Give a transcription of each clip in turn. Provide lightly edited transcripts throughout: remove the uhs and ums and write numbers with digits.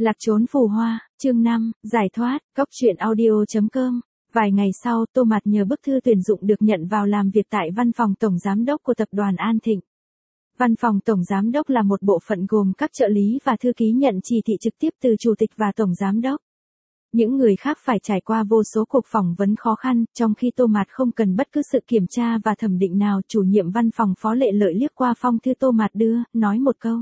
Lạc trốn phù hoa, chương 5, giải thoát, cóc truyện audio.com. Vài ngày sau, Tô Mạt nhờ bức thư tuyển dụng được nhận vào làm việc tại văn phòng tổng giám đốc của tập đoàn An Thịnh. Văn phòng tổng giám đốc là một bộ phận gồm các trợ lý và thư ký nhận chỉ thị trực tiếp từ chủ tịch và tổng giám đốc. Những người khác phải trải qua vô số cuộc phỏng vấn khó khăn, trong khi Tô Mạt không cần bất cứ sự kiểm tra và thẩm định nào. Chủ nhiệm văn phòng Phó Lệ Lợi liếc qua phong thư Tô Mạt đưa, nói một câu.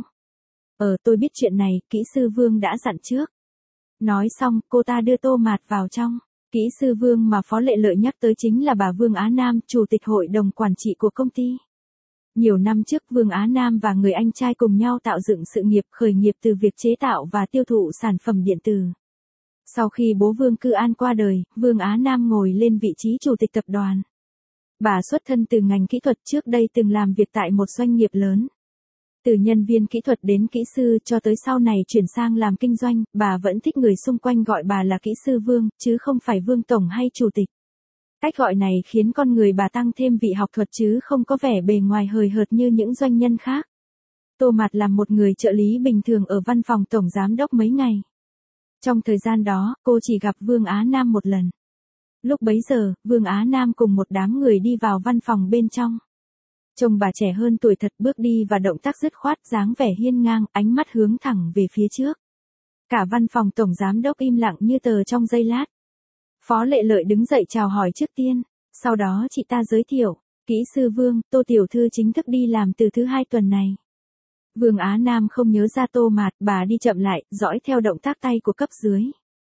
Tôi biết chuyện này, kỹ sư Vương đã dặn trước. Nói xong, cô ta đưa Tô Mạt vào trong. Kỹ sư Vương mà Phó Lệ Lợi nhắc tới chính là bà Vương Á Nam, chủ tịch hội đồng quản trị của công ty. Nhiều năm trước, Vương Á Nam và người anh trai cùng nhau tạo dựng sự nghiệp khởi nghiệp từ việc chế tạo và tiêu thụ sản phẩm điện tử. Sau khi bố Vương Cư An qua đời, Vương Á Nam ngồi lên vị trí chủ tịch tập đoàn. Bà xuất thân từ ngành kỹ thuật, trước đây từng làm việc tại một doanh nghiệp lớn. Từ nhân viên kỹ thuật đến kỹ sư cho tới sau này chuyển sang làm kinh doanh, bà vẫn thích người xung quanh gọi bà là kỹ sư Vương, chứ không phải Vương Tổng hay Chủ tịch. Cách gọi này khiến con người bà tăng thêm vị học thuật chứ không có vẻ bề ngoài hời hợt như những doanh nhân khác. Tô Mạt là một người trợ lý bình thường ở văn phòng tổng giám đốc mấy ngày. Trong thời gian đó, cô chỉ gặp Vương Á Nam một lần. Lúc bấy giờ, Vương Á Nam cùng một đám người đi vào văn phòng bên trong. Trông bà trẻ hơn tuổi thật, bước đi và động tác dứt khoát, dáng vẻ hiên ngang, ánh mắt hướng thẳng về phía trước. Cả văn phòng tổng giám đốc im lặng như tờ trong giây lát. Phó Lệ Lợi đứng dậy chào hỏi trước tiên, sau đó chị ta giới thiệu, kỹ sư Vương, Tô tiểu thư chính thức đi làm từ thứ Hai tuần này. Vương Á Nam không nhớ ra Tô Mạt, bà đi chậm lại, dõi theo động tác tay của cấp dưới.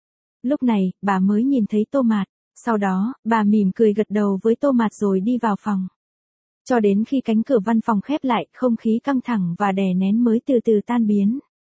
Lúc này, bà mới nhìn thấy Tô Mạt, sau đó, bà mỉm cười gật đầu với Tô Mạt rồi đi vào phòng. Cho đến khi cánh cửa văn phòng khép lại, không khí căng thẳng và đè nén mới từ từ tan biến.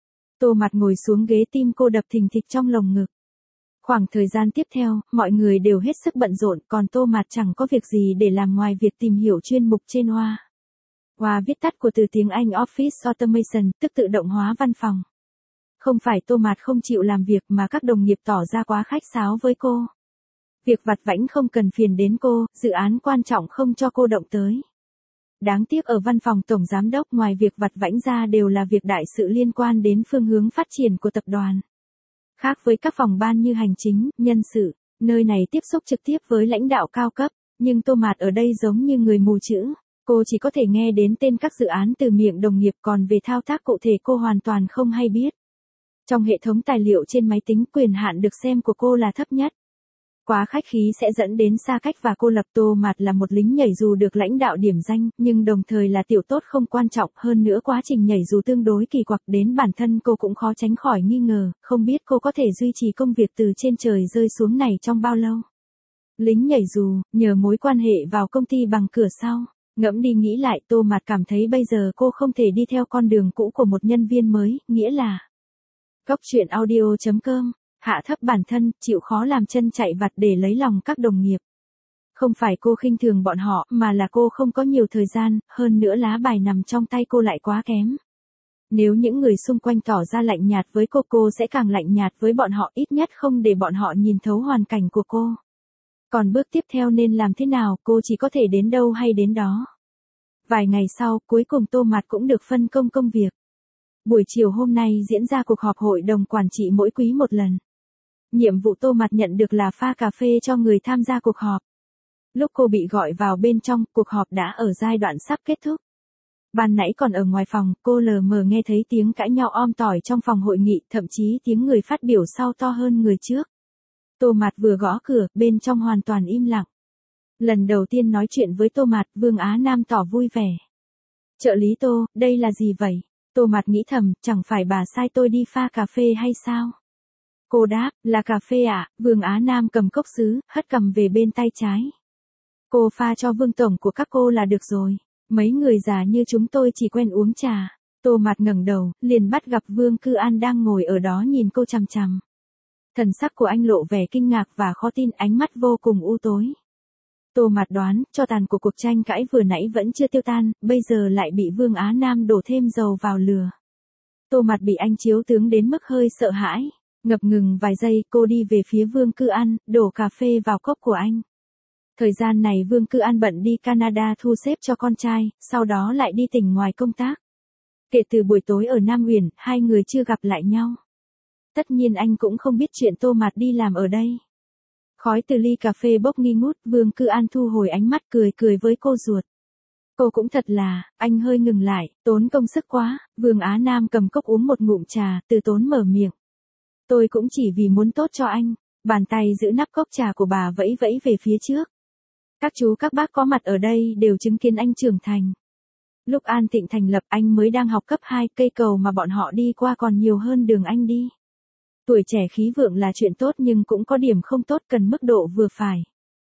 Tô Mạt ngồi xuống ghế, tim cô đập thình thịch trong lồng ngực. Khoảng thời gian tiếp theo, mọi người đều hết sức bận rộn, còn Tô Mạt chẳng có việc gì để làm ngoài việc tìm hiểu chuyên mục trên Hoa. Hoa viết tắt của từ tiếng Anh Office Automation, tức tự động hóa văn phòng. Không phải Tô Mạt không chịu làm việc mà các đồng nghiệp tỏ ra quá khách sáo với cô. Việc vặt vãnh không cần phiền đến cô, dự án quan trọng không cho cô động tới. Đáng tiếc ở văn phòng tổng giám đốc, ngoài việc vặt vãnh ra đều là việc đại sự liên quan đến phương hướng phát triển của tập đoàn. Khác với các phòng ban như hành chính, nhân sự, nơi này tiếp xúc trực tiếp với lãnh đạo cao cấp, nhưng Tô Mạt ở đây giống như người mù chữ. Cô chỉ có thể nghe đến tên các dự án từ miệng đồng nghiệp, còn về thao tác cụ thể cô hoàn toàn không hay biết. Trong hệ thống tài liệu trên máy tính, quyền hạn được xem của cô là thấp nhất. Quá khách khí sẽ dẫn đến xa cách và cô lập. Tô Mạt là một lính nhảy dù được lãnh đạo điểm danh, nhưng đồng thời là tiểu tốt không quan trọng, hơn nữa quá trình nhảy dù tương đối kỳ quặc, đến bản thân cô cũng khó tránh khỏi nghi ngờ, không biết cô có thể duy trì công việc từ trên trời rơi xuống này trong bao lâu. Lính nhảy dù, nhờ mối quan hệ vào công ty bằng cửa sau. Ngẫm đi nghĩ lại, Tô Mạt cảm thấy bây giờ cô không thể đi theo con đường cũ của một nhân viên mới, nghĩa là cóc truyện audio.com. Hạ thấp bản thân, chịu khó làm chân chạy vặt để lấy lòng các đồng nghiệp. Không phải cô khinh thường bọn họ, mà là cô không có nhiều thời gian, hơn nữa lá bài nằm trong tay cô lại quá kém. Nếu những người xung quanh tỏ ra lạnh nhạt với cô sẽ càng lạnh nhạt với bọn họ, ít nhất không để bọn họ nhìn thấu hoàn cảnh của cô. Còn bước tiếp theo nên làm thế nào, cô chỉ có thể đến đâu hay đến đó. Vài ngày sau, cuối cùng Tô Mạt cũng được phân công công việc. Buổi chiều hôm nay diễn ra cuộc họp hội đồng quản trị mỗi quý một lần. Nhiệm vụ Tô Mạt nhận được là pha cà phê cho người tham gia cuộc họp. Lúc cô bị gọi vào bên trong, cuộc họp đã ở giai đoạn sắp kết thúc. Ban nãy còn ở ngoài phòng, cô lờ mờ nghe thấy tiếng cãi nhau om tỏi trong phòng hội nghị, thậm chí tiếng người phát biểu sau to hơn người trước. Tô Mạt vừa gõ cửa, bên trong hoàn toàn im lặng. Lần đầu tiên nói chuyện với Tô Mạt, Vương Á Nam tỏ vui vẻ. Trợ lý Tô, đây là gì vậy? Tô Mạt nghĩ thầm, chẳng phải bà sai tôi đi pha cà phê hay sao? Cô đáp, là cà phê ạ. Vương Á Nam cầm cốc sứ, hất cầm về bên tay trái. Cô pha cho Vương Tổng của các cô là được rồi. Mấy người già như chúng tôi chỉ quen uống trà. Tô Mạt ngẩng đầu, liền bắt gặp Vương Cư An đang ngồi ở đó nhìn cô chằm chằm. Thần sắc của anh lộ vẻ kinh ngạc và khó tin, ánh mắt vô cùng u tối. Tô Mạt đoán, tro tàn của cuộc tranh cãi vừa nãy vẫn chưa tiêu tan, bây giờ lại bị Vương Á Nam đổ thêm dầu vào lửa. Tô Mạt bị anh chiếu tướng đến mức hơi sợ hãi. Ngập ngừng vài giây, cô đi về phía Vương Cư An, đổ cà phê vào cốc của anh. Thời gian này Vương Cư An bận đi Canada thu xếp cho con trai, sau đó lại đi tỉnh ngoài công tác. Kể từ buổi tối ở Nam Uyển, hai người chưa gặp lại nhau. tất nhiên anh cũng không biết chuyện Tô Mạt đi làm ở đây. Khói từ ly cà phê bốc nghi ngút, Vương Cư An thu hồi ánh mắt cười cười với cô ruột. Cô cũng thật là, anh hơi ngừng lại, tốn công sức quá, Vương Á Nam cầm cốc uống một ngụm trà, từ tốn mở miệng. Tôi cũng chỉ vì muốn tốt cho anh, bàn tay giữ nắp cốc trà của bà vẫy vẫy về phía trước. Các chú các bác có mặt ở đây đều chứng kiến anh trưởng thành. Lúc An Thịnh thành lập anh mới đang học cấp 2, cây cầu mà bọn họ đi qua còn nhiều hơn đường anh đi. Tuổi trẻ khí vượng là chuyện tốt nhưng cũng có điểm không tốt, cần mức độ vừa phải.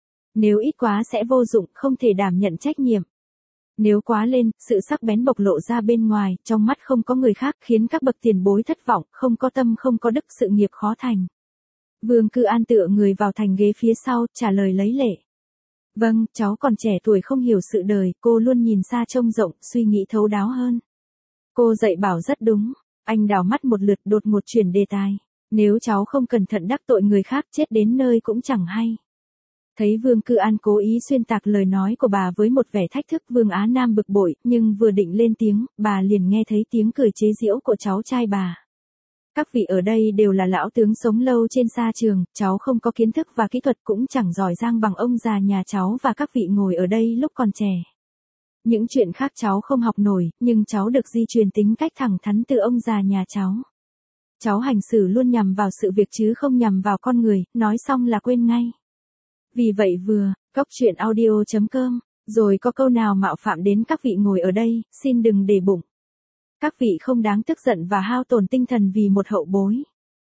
Nếu ít quá sẽ vô dụng, không thể đảm nhận trách nhiệm. Nếu quá lên, sự sắc bén bộc lộ ra bên ngoài, trong mắt không có người khác, khiến các bậc tiền bối thất vọng, không có tâm không có đức, sự nghiệp khó thành. Vương Cư An tựa người vào thành ghế phía sau, trả lời lấy lệ. Vâng, cháu còn trẻ tuổi không hiểu sự đời, cô luôn nhìn xa trông rộng, suy nghĩ thấu đáo hơn. Cô dạy bảo rất đúng. Anh đảo mắt một lượt, đột ngột chuyển đề tài. Nếu cháu không cẩn thận đắc tội người khác, chết đến nơi cũng chẳng hay. Thấy Vương Cư An cố ý xuyên tạc lời nói của bà với một vẻ thách thức, Vương Á Nam bực bội, nhưng vừa định lên tiếng, bà liền nghe thấy tiếng cười chế giễu của cháu trai bà. Các vị ở đây đều là lão tướng sống lâu trên sa trường, cháu không có kiến thức và kỹ thuật cũng chẳng giỏi giang bằng ông già nhà cháu và các vị ngồi ở đây lúc còn trẻ. Những chuyện khác cháu không học nổi, nhưng cháu được di truyền tính cách thẳng thắn từ ông già nhà cháu. Cháu hành xử luôn nhằm vào sự việc chứ không nhằm vào con người, nói xong là quên ngay. Vì vậy vừa, coctruyện.audio.com, rồi có câu nào mạo phạm đến các vị ngồi ở đây, xin đừng để bụng. Các vị không đáng tức giận và hao tổn tinh thần vì một hậu bối.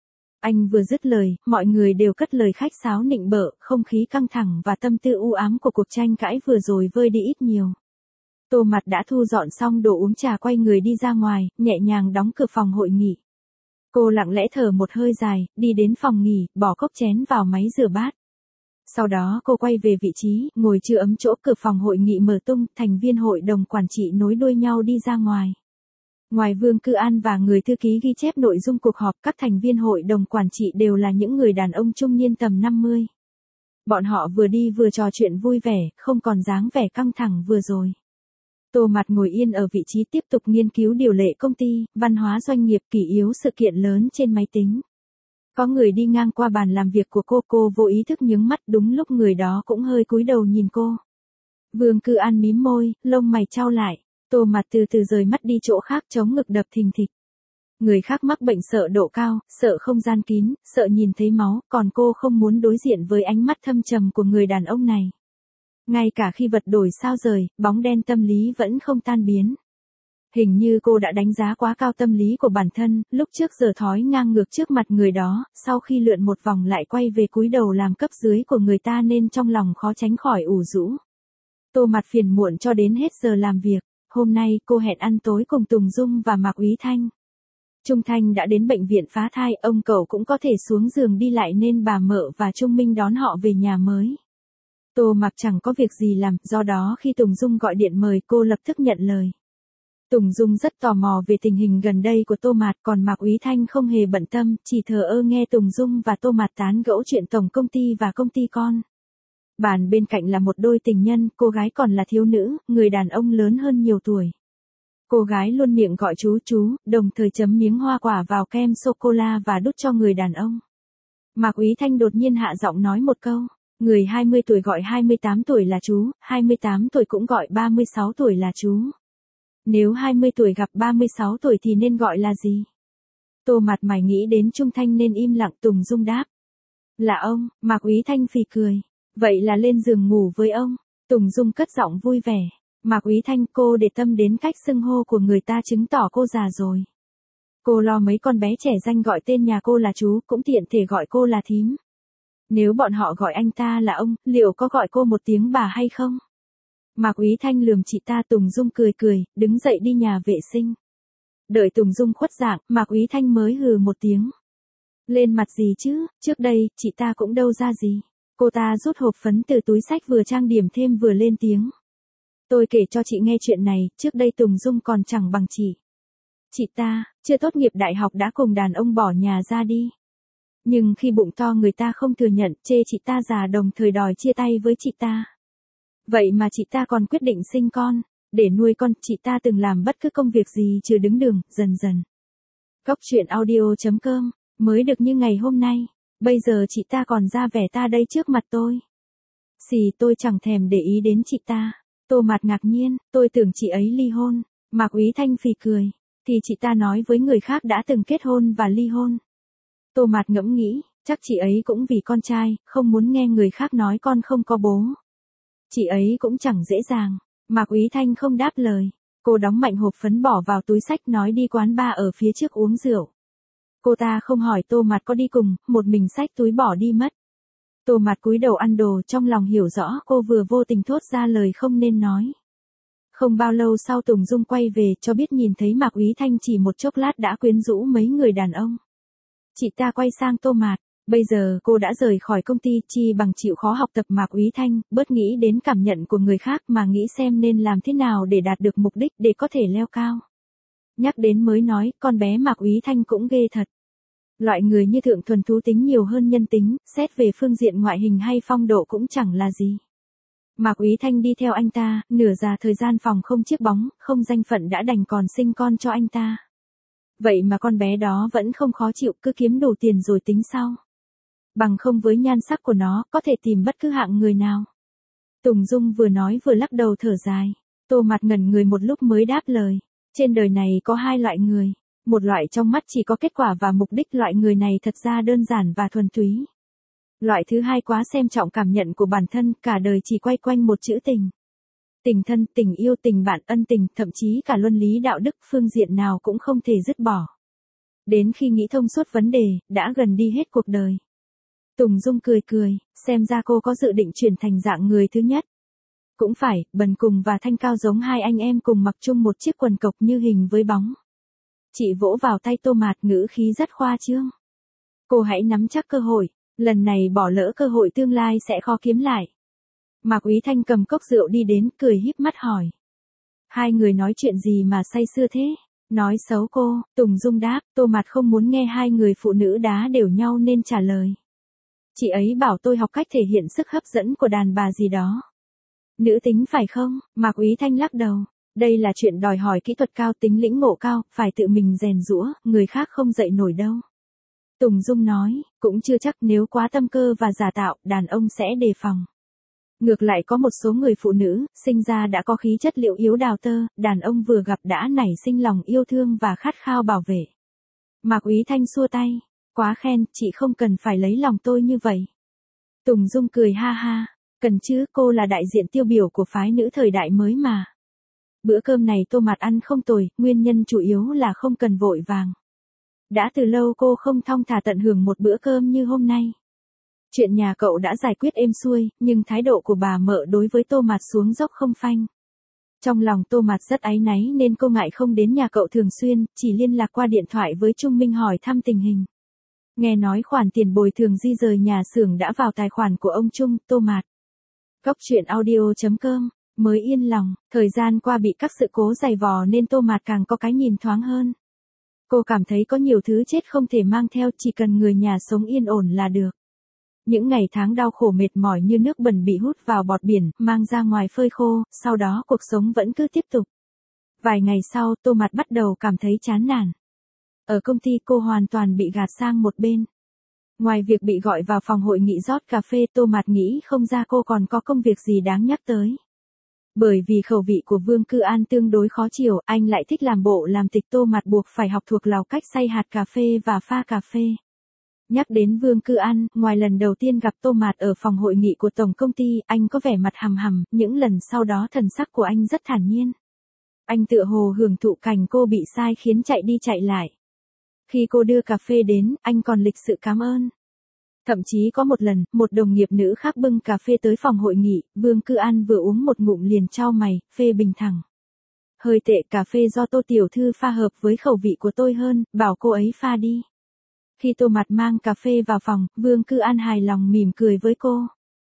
Anh vừa dứt lời, mọi người đều cất lời khách sáo nịnh bợ, không khí căng thẳng và tâm tư u ám của cuộc tranh cãi vừa rồi vơi đi ít nhiều. Tô Mạt đã thu dọn xong đồ uống trà, quay người đi ra ngoài, nhẹ nhàng đóng cửa phòng hội nghị. Cô lặng lẽ thở một hơi dài, đi đến phòng nghỉ, bỏ cốc chén vào máy rửa bát. Sau đó cô quay về vị trí, ngồi chưa ấm chỗ, cửa phòng hội nghị mở tung, thành viên hội đồng quản trị nối đuôi nhau đi ra ngoài. Ngoài Vương Cư An và người thư ký ghi chép nội dung cuộc họp, các thành viên hội đồng quản trị đều là những người đàn ông trung niên tầm 50. Bọn họ vừa đi vừa trò chuyện vui vẻ, không còn dáng vẻ căng thẳng vừa rồi. Tô Mạt ngồi yên ở vị trí tiếp tục nghiên cứu điều lệ công ty, văn hóa doanh nghiệp, kỷ yếu sự kiện lớn trên máy tính. Có người đi ngang qua bàn làm việc của cô vô ý thức nhướng mắt, đúng lúc người đó cũng hơi cúi đầu nhìn cô. Vương Cư An mím môi, lông mày chau lại. Tô Mạt từ từ rời mắt đi chỗ khác, chống ngực đập thình thịch. Người khác mắc bệnh sợ độ cao, sợ không gian kín, sợ nhìn thấy máu, còn cô không muốn đối diện với ánh mắt thâm trầm của người đàn ông này. Ngay cả khi vật đổi sao rời, bóng đen tâm lý vẫn không tan biến. Hình như cô đã đánh giá quá cao tâm lý của bản thân, lúc trước giờ thói ngang ngược trước mặt người đó, sau khi lượn một vòng lại quay về cúi đầu làm cấp dưới của người ta nên trong lòng khó tránh khỏi ủ rũ. Tô Mạt phiền muộn cho đến hết giờ làm việc. Hôm nay cô hẹn ăn tối cùng Tùng Dung và Mạc Úy Thanh. Trung Thanh đã đến bệnh viện phá thai, ông cậu cũng có thể xuống giường đi lại nên bà Mợ và Trung Minh đón họ về nhà mới. Tô Mạc chẳng có việc gì làm, do đó khi Tùng Dung gọi điện mời cô lập tức nhận lời. Tùng Dung rất tò mò về tình hình gần đây của Tô Mạt, còn Mạc Úy Thanh không hề bận tâm, chỉ thờ ơ nghe Tùng Dung và Tô Mạt tán gẫu chuyện tổng công ty và công ty con. Bàn bên cạnh là một đôi tình nhân, cô gái còn là thiếu nữ, người đàn ông lớn hơn nhiều tuổi. Cô gái luôn miệng gọi chú, đồng thời chấm miếng hoa quả vào kem sô-cô-la và đút cho người đàn ông. Mạc Úy Thanh đột nhiên hạ giọng nói một câu, người 20 tuổi gọi 28 tuổi là chú, 28 tuổi cũng gọi 36 tuổi là chú. Nếu 20 tuổi gặp 36 tuổi thì nên gọi là gì? Tô Mạt mải nghĩ đến Trung Thanh nên im lặng. Tùng Dung đáp. Là ông. Mạc Úy Thanh phì cười. Vậy là lên giường ngủ với ông. Tùng Dung cất giọng vui vẻ. Mạc Úy Thanh, cô để tâm đến cách xưng hô của người ta chứng tỏ cô già rồi. Cô lo mấy con bé trẻ danh gọi tên nhà cô là chú, cũng tiện thể gọi cô là thím. Nếu bọn họ gọi anh ta là ông, liệu có gọi cô một tiếng bà hay không? Mạc Úy Thanh lườm chị ta. Tùng Dung cười, đứng dậy đi nhà vệ sinh. Đợi Tùng Dung khuất dạng, Mạc Úy Thanh mới hừ một tiếng. Lên mặt gì chứ, trước đây, chị ta cũng đâu ra gì. Cô ta rút hộp phấn từ túi xách, vừa trang điểm thêm vừa lên tiếng. Tôi kể cho chị nghe chuyện này, trước đây Tùng Dung còn chẳng bằng chị. Chị ta, chưa tốt nghiệp đại học đã cùng đàn ông bỏ nhà ra đi. Nhưng khi bụng to người ta không thừa nhận, chê chị ta già, đồng thời đòi chia tay với chị ta. Vậy mà chị ta còn quyết định sinh con. Để nuôi con, chị ta từng làm bất cứ công việc gì trừ đứng đường, dần dần. Coctruyện.audio.com Mới được như ngày hôm nay, bây giờ chị ta còn ra vẻ ta đây trước mặt tôi. Xì, tôi chẳng thèm để ý đến chị ta. Tô Mạt ngạc nhiên, tôi tưởng chị ấy ly hôn. Mạc Úy Thanh phì cười, thì chị ta nói với người khác đã từng kết hôn và ly hôn. Tô Mạt ngẫm nghĩ, chắc chị ấy cũng vì con trai, không muốn nghe người khác nói con không có bố. Chị ấy cũng chẳng dễ dàng. Mạc Úy Thanh không đáp lời. Cô đóng mạnh hộp phấn bỏ vào túi xách nói đi quán bar ở phía trước uống rượu. Cô ta không hỏi Tô Mạt có đi cùng, một mình xách túi bỏ đi mất. Tô Mạt cúi đầu ăn đồ, trong lòng hiểu rõ cô vừa vô tình thốt ra lời không nên nói. Không bao lâu sau Tùng Dung quay về cho biết nhìn thấy Mạc Úy Thanh chỉ một chốc lát đã quyến rũ mấy người đàn ông. Chị ta quay sang Tô Mạt, bây giờ cô đã rời khỏi công ty, chi bằng chịu khó học tập Mạc Úy Thanh, bớt nghĩ đến cảm nhận của người khác mà nghĩ xem nên làm thế nào để đạt được mục đích để có thể leo cao. Nhắc đến mới nói, con bé Mạc Úy Thanh cũng ghê thật. Loại người như Thượng thuần thú tính nhiều hơn nhân tính, xét về phương diện ngoại hình hay phong độ cũng chẳng là gì. Mạc Úy Thanh đi theo anh ta, nửa già thời gian phòng không chiếc bóng, không danh phận đã đành còn sinh con cho anh ta. Vậy mà con bé đó vẫn không khó chịu, cứ kiếm đủ tiền rồi tính sau. Bằng không với nhan sắc của nó, có thể tìm bất cứ hạng người nào. Tùng Dung vừa nói vừa lắc đầu thở dài. Tô Mạt ngẩn người một lúc mới đáp lời. Trên đời này có hai loại người. Một loại trong mắt chỉ có kết quả và mục đích, loại người này thật ra đơn giản và thuần túy. Loại thứ hai quá xem trọng cảm nhận của bản thân, cả đời chỉ quay quanh một chữ tình. Tình thân, tình yêu, tình bạn, ân tình, thậm chí cả luân lý đạo đức, phương diện nào cũng không thể dứt bỏ. Đến khi nghĩ thông suốt vấn đề, đã gần đi hết cuộc đời. Tùng Dung cười cười, xem ra cô có dự định chuyển thành dạng người thứ nhất. Cũng phải, Bần Cùng và Thanh Cao giống hai anh em cùng mặc chung một chiếc quần cộc như hình với bóng. Chị vỗ vào tay Tô Mạt, ngữ khí rất khoa trương. Cô hãy nắm chắc cơ hội, lần này bỏ lỡ cơ hội tương lai sẽ khó kiếm lại. Mạc Úy Thanh cầm cốc rượu đi đến, cười híp mắt hỏi. Hai người nói chuyện gì mà say sưa thế? Nói xấu cô, Tùng Dung đáp. Tô Mạt không muốn nghe hai người phụ nữ đá đều nhau nên trả lời. Chị ấy bảo tôi học cách thể hiện sức hấp dẫn của đàn bà gì đó. Nữ tính phải không? Mạc Úy Thanh lắc đầu. Đây là chuyện đòi hỏi kỹ thuật cao, tính lĩnh ngộ cao, phải tự mình rèn giũa, người khác không dạy nổi đâu. Tùng Dung nói, cũng chưa chắc, nếu quá tâm cơ và giả tạo, đàn ông sẽ đề phòng. Ngược lại có một số người phụ nữ, sinh ra đã có khí chất liệu yếu đào tơ, đàn ông vừa gặp đã nảy sinh lòng yêu thương và khát khao bảo vệ. Mạc Úy Thanh xua tay, quá khen, chị không cần phải lấy lòng tôi như vậy. Tùng Dung cười ha ha, cần chứ, cô là đại diện tiêu biểu của phái nữ thời đại mới mà. Bữa cơm này Tô Mạt ăn không tồi, nguyên nhân chủ yếu là không cần vội vàng. Đã từ lâu cô không thong thả tận hưởng một bữa cơm như hôm nay. Chuyện nhà cậu đã giải quyết êm xuôi, nhưng thái độ của bà mợ đối với Tô Mạt xuống dốc không phanh. Trong lòng Tô Mạt rất áy náy nên cô ngại không đến nhà cậu thường xuyên, chỉ liên lạc qua điện thoại với Trung Minh hỏi thăm tình hình. Nghe nói khoản tiền bồi thường di rời nhà xưởng đã vào tài khoản của ông Trung, Tô Mạt. Cóc truyện audio.com, mới yên lòng, thời gian qua bị các sự cố dày vò nên Tô Mạt càng có cái nhìn thoáng hơn. Cô cảm thấy có nhiều thứ chết không thể mang theo, chỉ cần người nhà sống yên ổn là được. Những ngày tháng đau khổ mệt mỏi như nước bẩn bị hút vào bọt biển, mang ra ngoài phơi khô, sau đó cuộc sống vẫn cứ tiếp tục. Vài ngày sau, Tô Mạt bắt đầu cảm thấy chán nản. Ở công ty cô hoàn toàn bị gạt sang một bên. Ngoài việc bị gọi vào phòng hội nghị rót cà phê, Tô Mạt nghĩ không ra cô còn có công việc gì đáng nhắc tới. Bởi vì khẩu vị của Vương Cư An tương đối khó chịu, anh lại thích làm bộ làm tịch, Tô Mạt buộc phải học thuộc lào cách xay hạt cà phê và pha cà phê. Nhắc đến Vương Cư An, ngoài lần đầu tiên gặp Tô Mạt ở phòng hội nghị của tổng công ty, anh có vẻ mặt hầm hầm, những lần sau đó thần sắc của anh rất thản nhiên. Anh tựa hồ hưởng thụ cảnh cô bị sai khiến chạy đi chạy lại. Khi cô đưa cà phê đến, anh còn lịch sự cảm ơn. Thậm chí có một lần, một đồng nghiệp nữ khác bưng cà phê tới phòng hội nghị, Vương Cư An vừa uống một ngụm liền chau mày, phê bình thẳng. Hơi tệ, cà phê do Tô tiểu thư pha hợp với khẩu vị của tôi hơn, bảo cô ấy pha đi. Khi Tô Mạt mang cà phê vào phòng, Vương Cư An hài lòng mỉm cười với cô.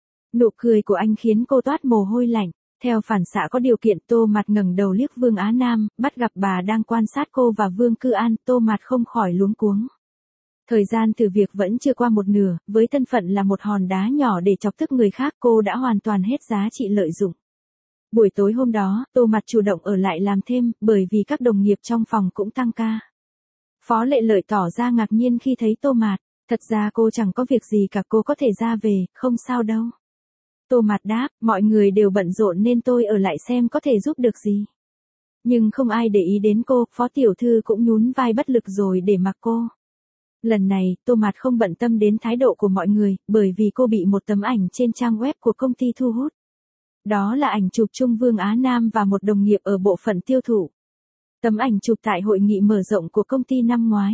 Nụ cười của anh khiến cô toát mồ hôi lạnh. Theo phản xạ có điều kiện, Tô Mạt ngẩng đầu liếc Vương Á Nam, bắt gặp bà đang quan sát cô và Vương Cư An, Tô Mạt không khỏi luống cuống. Thời gian thử việc vẫn chưa qua một nửa, với thân phận là một hòn đá nhỏ để chọc tức người khác, cô đã hoàn toàn hết giá trị lợi dụng. Buổi tối hôm đó, Tô Mạt chủ động ở lại làm thêm, bởi vì các đồng nghiệp trong phòng cũng tăng ca. Phó Lệ Lợi tỏ ra ngạc nhiên khi thấy Tô Mạt. Thật ra cô chẳng có việc gì cả, cô có thể ra về, không sao đâu. Tô Mạt đáp, mọi người đều bận rộn nên tôi ở lại xem có thể giúp được gì. Nhưng không ai để ý đến cô, Phó tiểu thư cũng nhún vai bất lực rồi để mặc cô. Lần này, Tô Mạt không bận tâm đến thái độ của mọi người, bởi vì cô bị một tấm ảnh trên trang web của công ty thu hút. Đó là ảnh chụp chung Vương Á Nam và một đồng nghiệp ở bộ phận tiêu thụ. Tấm ảnh chụp tại hội nghị mở rộng của công ty năm ngoái.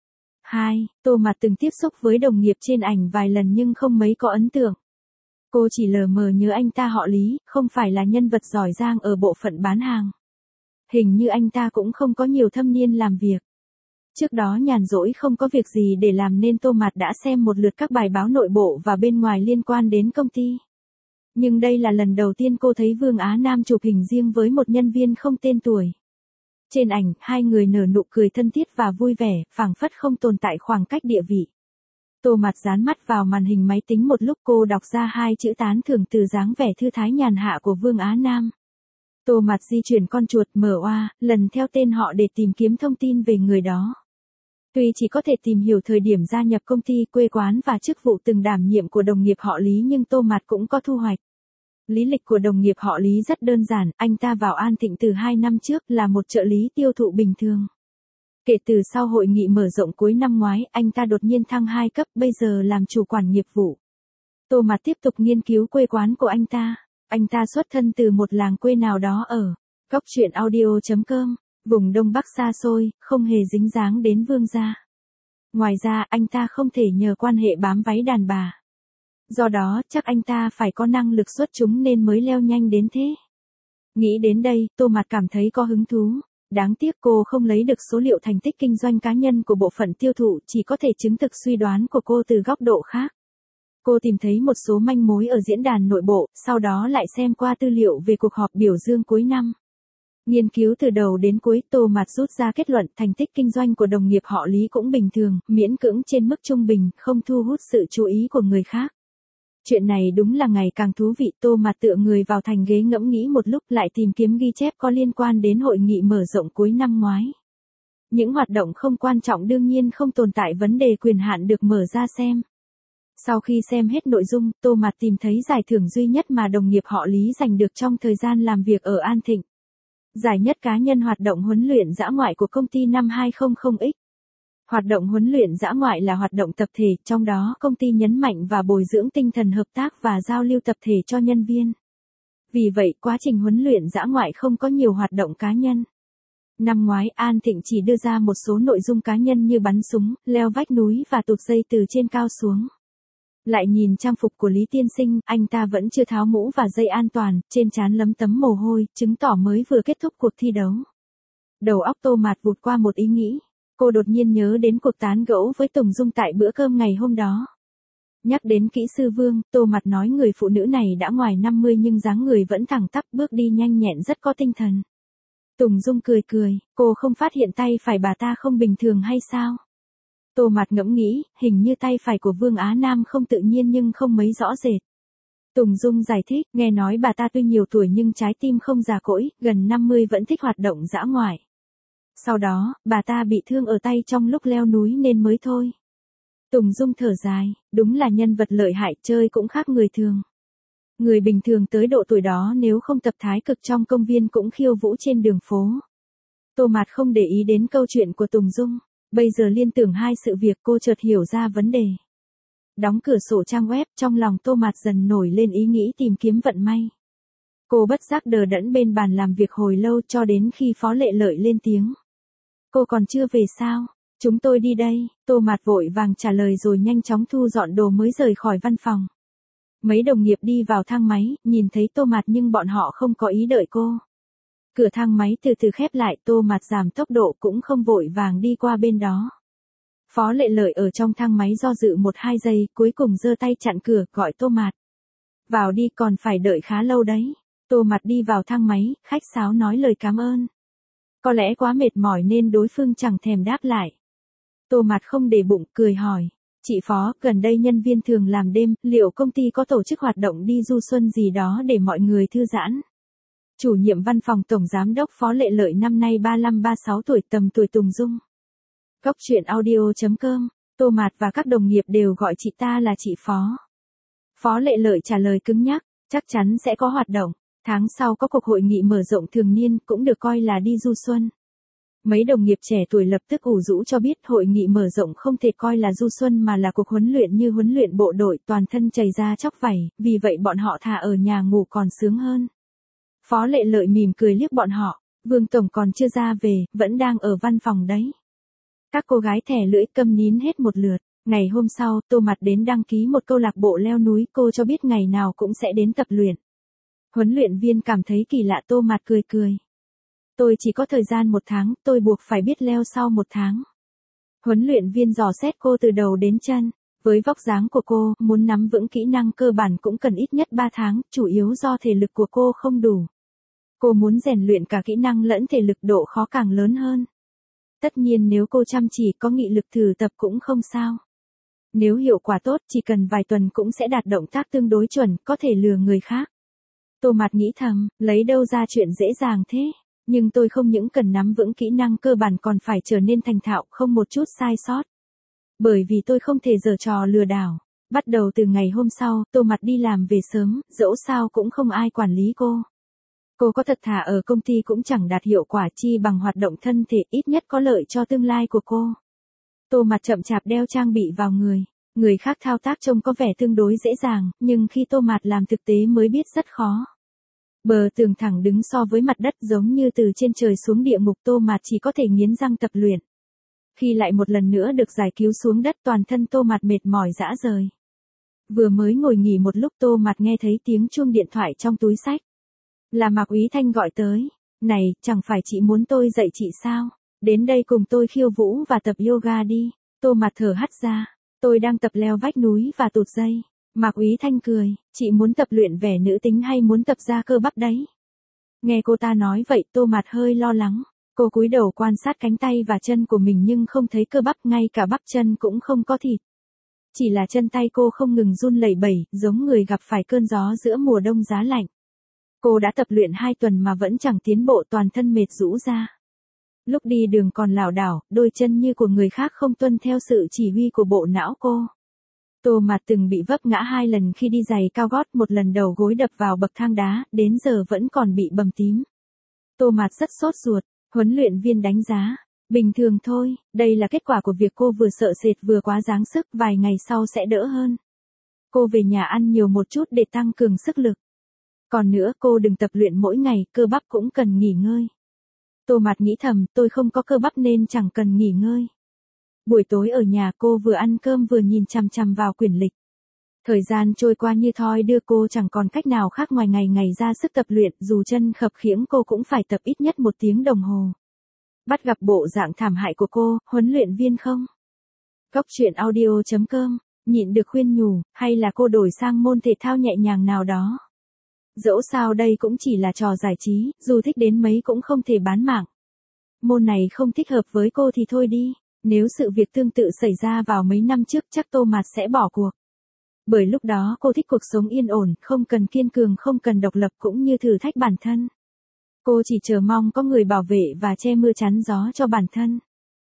2. Tô Mạt từng tiếp xúc với đồng nghiệp trên ảnh vài lần nhưng không mấy có ấn tượng. Cô chỉ lờ mờ nhớ anh ta họ Lý, không phải là nhân vật giỏi giang ở bộ phận bán hàng. Hình như anh ta cũng không có nhiều thâm niên làm việc. Trước đó nhàn rỗi không có việc gì để làm nên Tô Mạt đã xem một lượt các bài báo nội bộ và bên ngoài liên quan đến công ty. Nhưng đây là lần đầu tiên cô thấy Vương Á Nam chụp hình riêng với một nhân viên không tên tuổi. Trên ảnh, hai người nở nụ cười thân thiết và vui vẻ, phảng phất không tồn tại khoảng cách địa vị. Tô Mạt dán mắt vào màn hình máy tính một lúc, cô đọc ra hai chữ tán thưởng từ dáng vẻ thư thái nhàn hạ của Vương Á Nam. Tô Mạt di chuyển con chuột MOA, lần theo tên họ để tìm kiếm thông tin về người đó. Tuy chỉ có thể tìm hiểu thời điểm gia nhập công ty, quê quán và chức vụ từng đảm nhiệm của đồng nghiệp họ Lý, nhưng Tô Mạt cũng có thu hoạch. Lý lịch của đồng nghiệp họ Lý rất đơn giản, anh ta vào An Thịnh từ 2 năm trước là một trợ lý tiêu thụ bình thường. Kể từ sau hội nghị mở rộng cuối năm ngoái, anh ta đột nhiên thăng 2 cấp, bây giờ làm chủ quản nghiệp vụ. Tô Mạt tiếp tục nghiên cứu quê quán của anh ta. Anh ta xuất thân từ một làng quê nào đó ở Cóc Truyện Audio.com, vùng Đông Bắc xa xôi, không hề dính dáng đến Vương gia. Ngoài ra, anh ta không thể nhờ quan hệ bám váy đàn bà. Do đó, chắc anh ta phải có năng lực xuất chúng nên mới leo nhanh đến thế. Nghĩ đến đây, Tô Mạt cảm thấy có hứng thú. Đáng tiếc cô không lấy được số liệu thành tích kinh doanh cá nhân của bộ phận tiêu thụ, chỉ có thể chứng thực suy đoán của cô từ góc độ khác. Cô tìm thấy một số manh mối ở diễn đàn nội bộ, sau đó lại xem qua tư liệu về cuộc họp biểu dương cuối năm. Nghiên cứu từ đầu đến cuối, Tô Mạt rút ra kết luận thành tích kinh doanh của đồng nghiệp họ Lý cũng bình thường, miễn cưỡng trên mức trung bình, không thu hút sự chú ý của người khác. Chuyện này đúng là ngày càng thú vị. Tô Mạt tựa người vào thành ghế ngẫm nghĩ một lúc, lại tìm kiếm ghi chép có liên quan đến hội nghị mở rộng cuối năm ngoái. Những hoạt động không quan trọng đương nhiên không tồn tại vấn đề quyền hạn được mở ra xem. Sau khi xem hết nội dung, Tô Mạt tìm thấy giải thưởng duy nhất mà đồng nghiệp họ Lý giành được trong thời gian làm việc ở An Thịnh. Giải nhất cá nhân hoạt động huấn luyện dã ngoại của công ty năm 200X. Hoạt động huấn luyện dã ngoại là hoạt động tập thể, trong đó công ty nhấn mạnh và bồi dưỡng tinh thần hợp tác và giao lưu tập thể cho nhân viên. Vì vậy, quá trình huấn luyện dã ngoại không có nhiều hoạt động cá nhân. Năm ngoái, An Thịnh chỉ đưa ra một số nội dung cá nhân như bắn súng, leo vách núi và tụt dây từ trên cao xuống. Lại nhìn trang phục của Lý Tiên Sinh, anh ta vẫn chưa tháo mũ và dây an toàn, trên trán lấm tấm mồ hôi, chứng tỏ mới vừa kết thúc cuộc thi đấu. Đầu óc Tô Mạt vụt qua một ý nghĩ. Cô đột nhiên nhớ đến cuộc tán gẫu với Tùng Dung tại bữa cơm ngày hôm đó. Nhắc đến kỹ sư Vương, Tô Mạt nói người phụ nữ này đã ngoài 50 nhưng dáng người vẫn thẳng tắp, bước đi nhanh nhẹn rất có tinh thần. Tùng Dung cười cười, cô không phát hiện tay phải bà ta không bình thường hay sao? Tô Mạt ngẫm nghĩ, hình như tay phải của Vương Á Nam không tự nhiên nhưng không mấy rõ rệt. Tùng Dung giải thích, nghe nói bà ta tuy nhiều tuổi nhưng trái tim không già cỗi, gần 50 vẫn thích hoạt động dã ngoại. Sau đó, bà ta bị thương ở tay trong lúc leo núi nên mới thôi. Tùng Dung thở dài, đúng là nhân vật lợi hại, chơi cũng khác người thường. Người bình thường tới độ tuổi đó nếu không tập thái cực trong công viên cũng khiêu vũ trên đường phố. Tô Mạt không để ý đến câu chuyện của Tùng Dung. Bây giờ liên tưởng hai sự việc, cô chợt hiểu ra vấn đề. Đóng cửa sổ trang web, trong lòng Tô Mạt dần nổi lên ý nghĩ tìm kiếm vận may. Cô bất giác đờ đẫn bên bàn làm việc hồi lâu cho đến khi Phó Lệ Lợi lên tiếng. Cô còn chưa về sao? Chúng tôi đi đây. Tô Mạt vội vàng trả lời rồi nhanh chóng thu dọn đồ mới rời khỏi văn phòng. Mấy đồng nghiệp đi vào thang máy, nhìn thấy Tô Mạt nhưng bọn họ không có ý đợi cô. Cửa thang máy từ từ khép lại, Tô Mạt giảm tốc độ cũng không vội vàng đi qua bên đó. Phó Lệ Lợi ở trong thang máy do dự 1-2 giây, cuối cùng giơ tay chặn cửa, gọi Tô Mạt. Vào đi, còn phải đợi khá lâu đấy. Tô Mạt đi vào thang máy, khách sáo nói lời cảm ơn. Có lẽ quá mệt mỏi nên đối phương chẳng thèm đáp lại. Tô Mạt không để bụng, cười hỏi. Chị Phó, gần đây nhân viên thường làm đêm, liệu công ty có tổ chức hoạt động đi du xuân gì đó để mọi người thư giãn? Chủ nhiệm văn phòng Tổng Giám đốc Phó Lệ Lợi năm nay 35-36 tuổi, tầm tuổi Tùng Dung. Cốc truyện audio.com, Tô Mạt và các đồng nghiệp đều gọi chị ta là chị Phó. Phó Lệ Lợi trả lời cứng nhắc, chắc chắn sẽ có hoạt động. Tháng sau có cuộc hội nghị mở rộng thường niên, cũng được coi là đi du xuân. Mấy đồng nghiệp trẻ tuổi lập tức ủ rũ cho biết hội nghị mở rộng không thể coi là du xuân mà là cuộc huấn luyện như huấn luyện bộ đội, toàn thân chảy ra chóc vảy, vì vậy bọn họ thà ở nhà ngủ còn sướng hơn. Phó Lệ Lợi mỉm cười liếc bọn họ, Vương Tổng còn chưa ra về, vẫn đang ở văn phòng đấy. Các cô gái thẻ lưỡi câm nín hết một lượt. Ngày hôm sau, Tô Mạt đến đăng ký một câu lạc bộ leo núi, cô cho biết ngày nào cũng sẽ đến tập luyện. Huấn luyện viên cảm thấy kỳ lạ, Tô Mạt cười cười. Tôi chỉ có thời gian 1 tháng, tôi buộc phải biết leo sau 1 tháng. Huấn luyện viên dò xét cô từ đầu đến chân. Với vóc dáng của cô, muốn nắm vững kỹ năng cơ bản cũng cần ít nhất 3 tháng, chủ yếu do thể lực của cô không đủ. Cô muốn rèn luyện cả kỹ năng lẫn thể lực, độ khó càng lớn hơn. Tất nhiên nếu cô chăm chỉ có nghị lực thử tập cũng không sao. Nếu hiệu quả tốt, chỉ cần vài tuần cũng sẽ đạt động tác tương đối chuẩn, có thể lừa người khác. Tô Mạt nghĩ thầm, lấy đâu ra chuyện dễ dàng thế, nhưng tôi không những cần nắm vững kỹ năng cơ bản còn phải trở nên thành thạo, không một chút sai sót. Bởi vì tôi không thể giở trò lừa đảo. Bắt đầu từ ngày hôm sau, Tô Mạt đi làm về sớm, dẫu sao cũng không ai quản lý cô. Cô có thật thà ở công ty cũng chẳng đạt hiệu quả chi bằng hoạt động thân thể, ít nhất có lợi cho tương lai của cô. Tô Mạt chậm chạp đeo trang bị vào người. Người khác thao tác trông có vẻ tương đối dễ dàng, nhưng khi Tô Mạt làm thực tế mới biết rất khó. Bờ tường thẳng đứng so với mặt đất giống như từ trên trời xuống địa ngục, Tô Mạt chỉ có thể nghiến răng tập luyện. Khi lại một lần nữa được giải cứu xuống đất, toàn thân Tô Mạt mệt mỏi rã rời. Vừa mới ngồi nghỉ một lúc, Tô Mạt nghe thấy tiếng chuông điện thoại trong túi xách. Là Mạc Úy Thanh gọi tới. Này, chẳng phải chị muốn tôi dạy chị sao? Đến đây cùng tôi khiêu vũ và tập yoga đi. Tô Mạt thở hắt ra. Tôi đang tập leo vách núi và tụt dây. Mạc Úy Thanh cười. Chị muốn tập luyện vẻ nữ tính hay muốn tập ra cơ bắp đấy? Nghe cô ta nói vậy, Tô Mạt hơi lo lắng. Cô cúi đầu quan sát cánh tay và chân của mình nhưng không thấy cơ bắp, ngay cả bắp chân cũng không có thịt. Chỉ là chân tay cô không ngừng run lẩy bẩy, giống người gặp phải cơn gió giữa mùa đông giá lạnh. Cô đã tập luyện 2 tuần mà vẫn chẳng tiến bộ, toàn thân mệt rũ ra. Lúc đi đường còn lảo đảo, đôi chân như của người khác không tuân theo sự chỉ huy của bộ não cô. Tô Mạt từng bị vấp ngã 2 lần khi đi giày cao gót, một lần đầu gối đập vào bậc thang đá, đến giờ vẫn còn bị bầm tím. Tô Mạt rất sốt ruột, huấn luyện viên đánh giá. Bình thường thôi, đây là kết quả của việc cô vừa sợ sệt vừa quá dáng sức, vài ngày sau sẽ đỡ hơn. Cô về nhà ăn nhiều một chút để tăng cường sức lực. Còn nữa, cô đừng tập luyện mỗi ngày, cơ bắp cũng cần nghỉ ngơi. Tô Mạt nghĩ thầm, tôi không có cơ bắp nên chẳng cần nghỉ ngơi. Buổi tối ở nhà, cô vừa ăn cơm vừa nhìn chằm chằm vào quyển lịch. Thời gian trôi qua như thoi đưa, cô chẳng còn cách nào khác ngoài ngày ngày ra sức tập luyện, dù chân khập khiễng cô cũng phải tập ít nhất 1 tiếng đồng hồ. Bắt gặp bộ dạng thảm hại của cô, huấn luyện viên không? Cốc truyện audio.com, nhịn được khuyên nhủ, hay là cô đổi sang môn thể thao nhẹ nhàng nào đó? Dẫu sao đây cũng chỉ là trò giải trí, dù thích đến mấy cũng không thể bán mạng. Môn này không thích hợp với cô thì thôi đi, nếu sự việc tương tự xảy ra vào mấy năm trước chắc Tô Mạt sẽ bỏ cuộc. Bởi lúc đó cô thích cuộc sống yên ổn, không cần kiên cường, không cần độc lập cũng như thử thách bản thân. Cô chỉ chờ mong có người bảo vệ và che mưa chắn gió cho bản thân.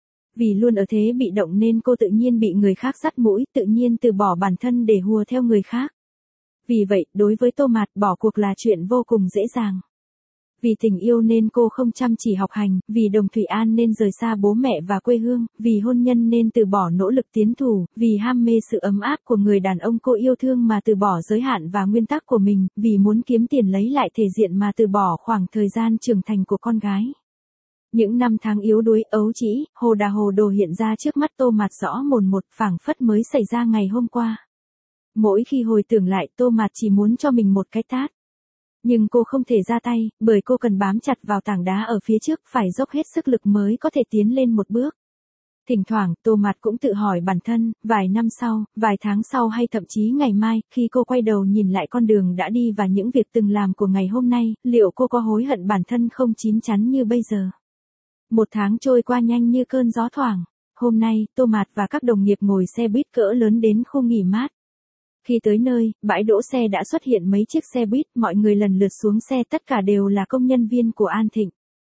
Vì luôn ở thế bị động nên cô tự nhiên bị người khác dắt mũi, tự nhiên từ bỏ bản thân để hùa theo người khác. Vì vậy, đối với Tô Mạt, bỏ cuộc là chuyện vô cùng dễ dàng. Vì tình yêu nên cô không chăm chỉ học hành, vì đồng Thủy An nên rời xa bố mẹ và quê hương, vì hôn nhân nên từ bỏ nỗ lực tiến thủ, vì ham mê sự ấm áp của người đàn ông cô yêu thương mà từ bỏ giới hạn và nguyên tắc của mình, vì muốn kiếm tiền lấy lại thể diện mà từ bỏ khoảng thời gian trưởng thành của con gái. Những năm tháng yếu đuối, ấu trĩ, hồ đồ hiện ra trước mắt Tô Mạt rõ mồn một, phảng phất mới xảy ra ngày hôm qua. Mỗi khi hồi tưởng lại, Tô Mạt chỉ muốn cho mình một cái tát. Nhưng cô không thể ra tay, bởi cô cần bám chặt vào tảng đá ở phía trước, phải dốc hết sức lực mới có thể tiến lên một bước. Thỉnh thoảng, Tô Mạt cũng tự hỏi bản thân, vài năm sau, vài tháng sau hay thậm chí ngày mai, khi cô quay đầu nhìn lại con đường đã đi và những việc từng làm của ngày hôm nay, liệu cô có hối hận bản thân không chín chắn như bây giờ? 1 tháng trôi qua nhanh như cơn gió thoảng. Hôm nay, Tô Mạt và các đồng nghiệp ngồi xe buýt cỡ lớn đến khu nghỉ mát. Khi tới nơi, bãi đỗ xe đã xuất hiện mấy chiếc xe buýt, mọi người lần lượt xuống xe, tất cả đều là công nhân viên của An Thịnh.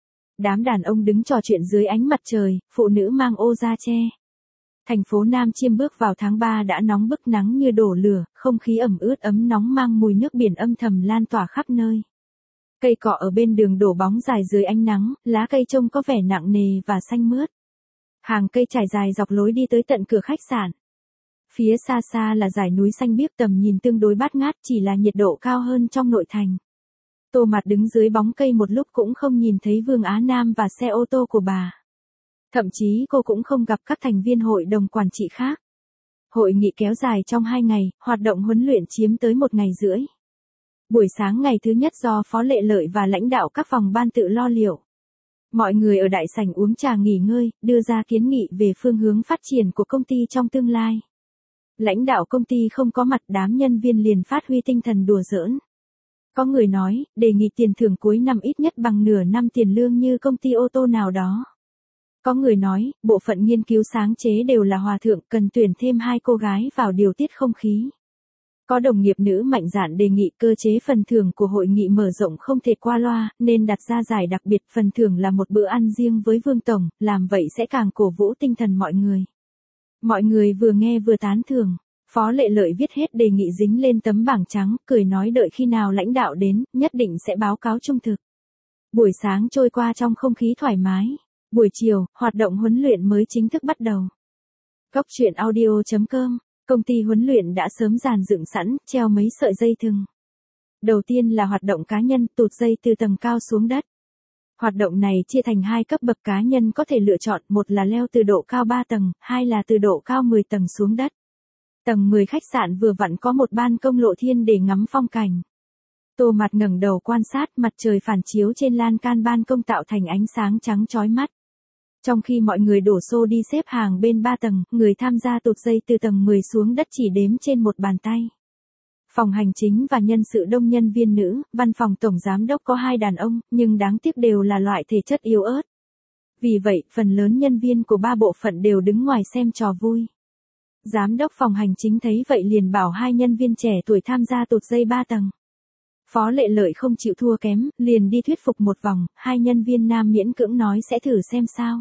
Đám đàn ông đứng trò chuyện dưới ánh mặt trời, phụ nữ mang ô da che. Thành phố Nam Chiêm bước vào tháng 3 đã nóng bức, nắng như đổ lửa, không khí ẩm ướt ấm nóng mang mùi nước biển âm thầm lan tỏa khắp nơi. Cây cọ ở bên đường đổ bóng dài dưới ánh nắng, lá cây trông có vẻ nặng nề và xanh mướt. Hàng cây trải dài dọc lối đi tới tận cửa khách sạn. Phía xa xa là dải núi xanh biếc, tầm nhìn tương đối bát ngát, chỉ là nhiệt độ cao hơn trong nội thành. Tô Mạt đứng dưới bóng cây một lúc cũng không nhìn thấy Vương Á Nam và xe ô tô của bà. Thậm chí cô cũng không gặp các thành viên hội đồng quản trị khác. Hội nghị kéo dài trong 2 ngày, hoạt động huấn luyện chiếm tới 1 ngày rưỡi. Buổi sáng ngày thứ nhất do Phó Lệ Lợi và lãnh đạo các phòng ban tự lo liệu. Mọi người ở đại sảnh uống trà nghỉ ngơi, đưa ra kiến nghị về phương hướng phát triển của công ty trong tương lai. Lãnh đạo công ty không có mặt, đám nhân viên liền phát huy tinh thần đùa giỡn. Có người nói, đề nghị tiền thưởng cuối năm ít nhất bằng nửa năm tiền lương như công ty ô tô nào đó. Có người nói, bộ phận nghiên cứu sáng chế đều là hòa thượng, cần tuyển thêm 2 cô gái vào điều tiết không khí. Có đồng nghiệp nữ mạnh dạn đề nghị cơ chế phần thưởng của hội nghị mở rộng không thể qua loa, nên đặt ra giải đặc biệt, phần thưởng là một bữa ăn riêng với Vương Tổng, làm vậy sẽ càng cổ vũ tinh thần mọi người. Mọi người vừa nghe vừa tán thưởng. Phó Lệ Lợi viết hết đề nghị dính lên tấm bảng trắng, cười nói đợi khi nào lãnh đạo đến, nhất định sẽ báo cáo trung thực. Buổi sáng trôi qua trong không khí thoải mái. Buổi chiều, hoạt động huấn luyện mới chính thức bắt đầu. Góc truyện audio.com, công ty huấn luyện đã sớm dàn dựng sẵn, treo mấy sợi dây thừng. Đầu tiên là hoạt động cá nhân, tụt dây từ tầng cao xuống đất. Hoạt động này chia thành 2 cấp bậc, cá nhân có thể lựa chọn, một là leo từ độ cao 3 tầng, 2 là từ độ cao 10 tầng xuống đất. Tầng 10 khách sạn vừa vặn có một ban công lộ thiên để ngắm phong cảnh. Tô Mạt ngẩng đầu quan sát, mặt trời phản chiếu trên lan can ban công tạo thành ánh sáng trắng chói mắt. Trong khi mọi người đổ xô đi xếp hàng bên 3 tầng, người tham gia tụt dây từ tầng 10 xuống đất chỉ đếm trên một bàn tay. Phòng hành chính và nhân sự đông nhân viên nữ, văn phòng tổng giám đốc có 2 đàn ông, nhưng đáng tiếc đều là loại thể chất yếu ớt. Vì vậy, phần lớn nhân viên của 3 bộ phận đều đứng ngoài xem trò vui. Giám đốc phòng hành chính thấy vậy liền bảo 2 nhân viên trẻ tuổi tham gia tụt dây 3 tầng. Phó Lệ Lợi không chịu thua kém, liền đi thuyết phục một vòng, 2 nhân viên nam miễn cưỡng nói sẽ thử xem sao.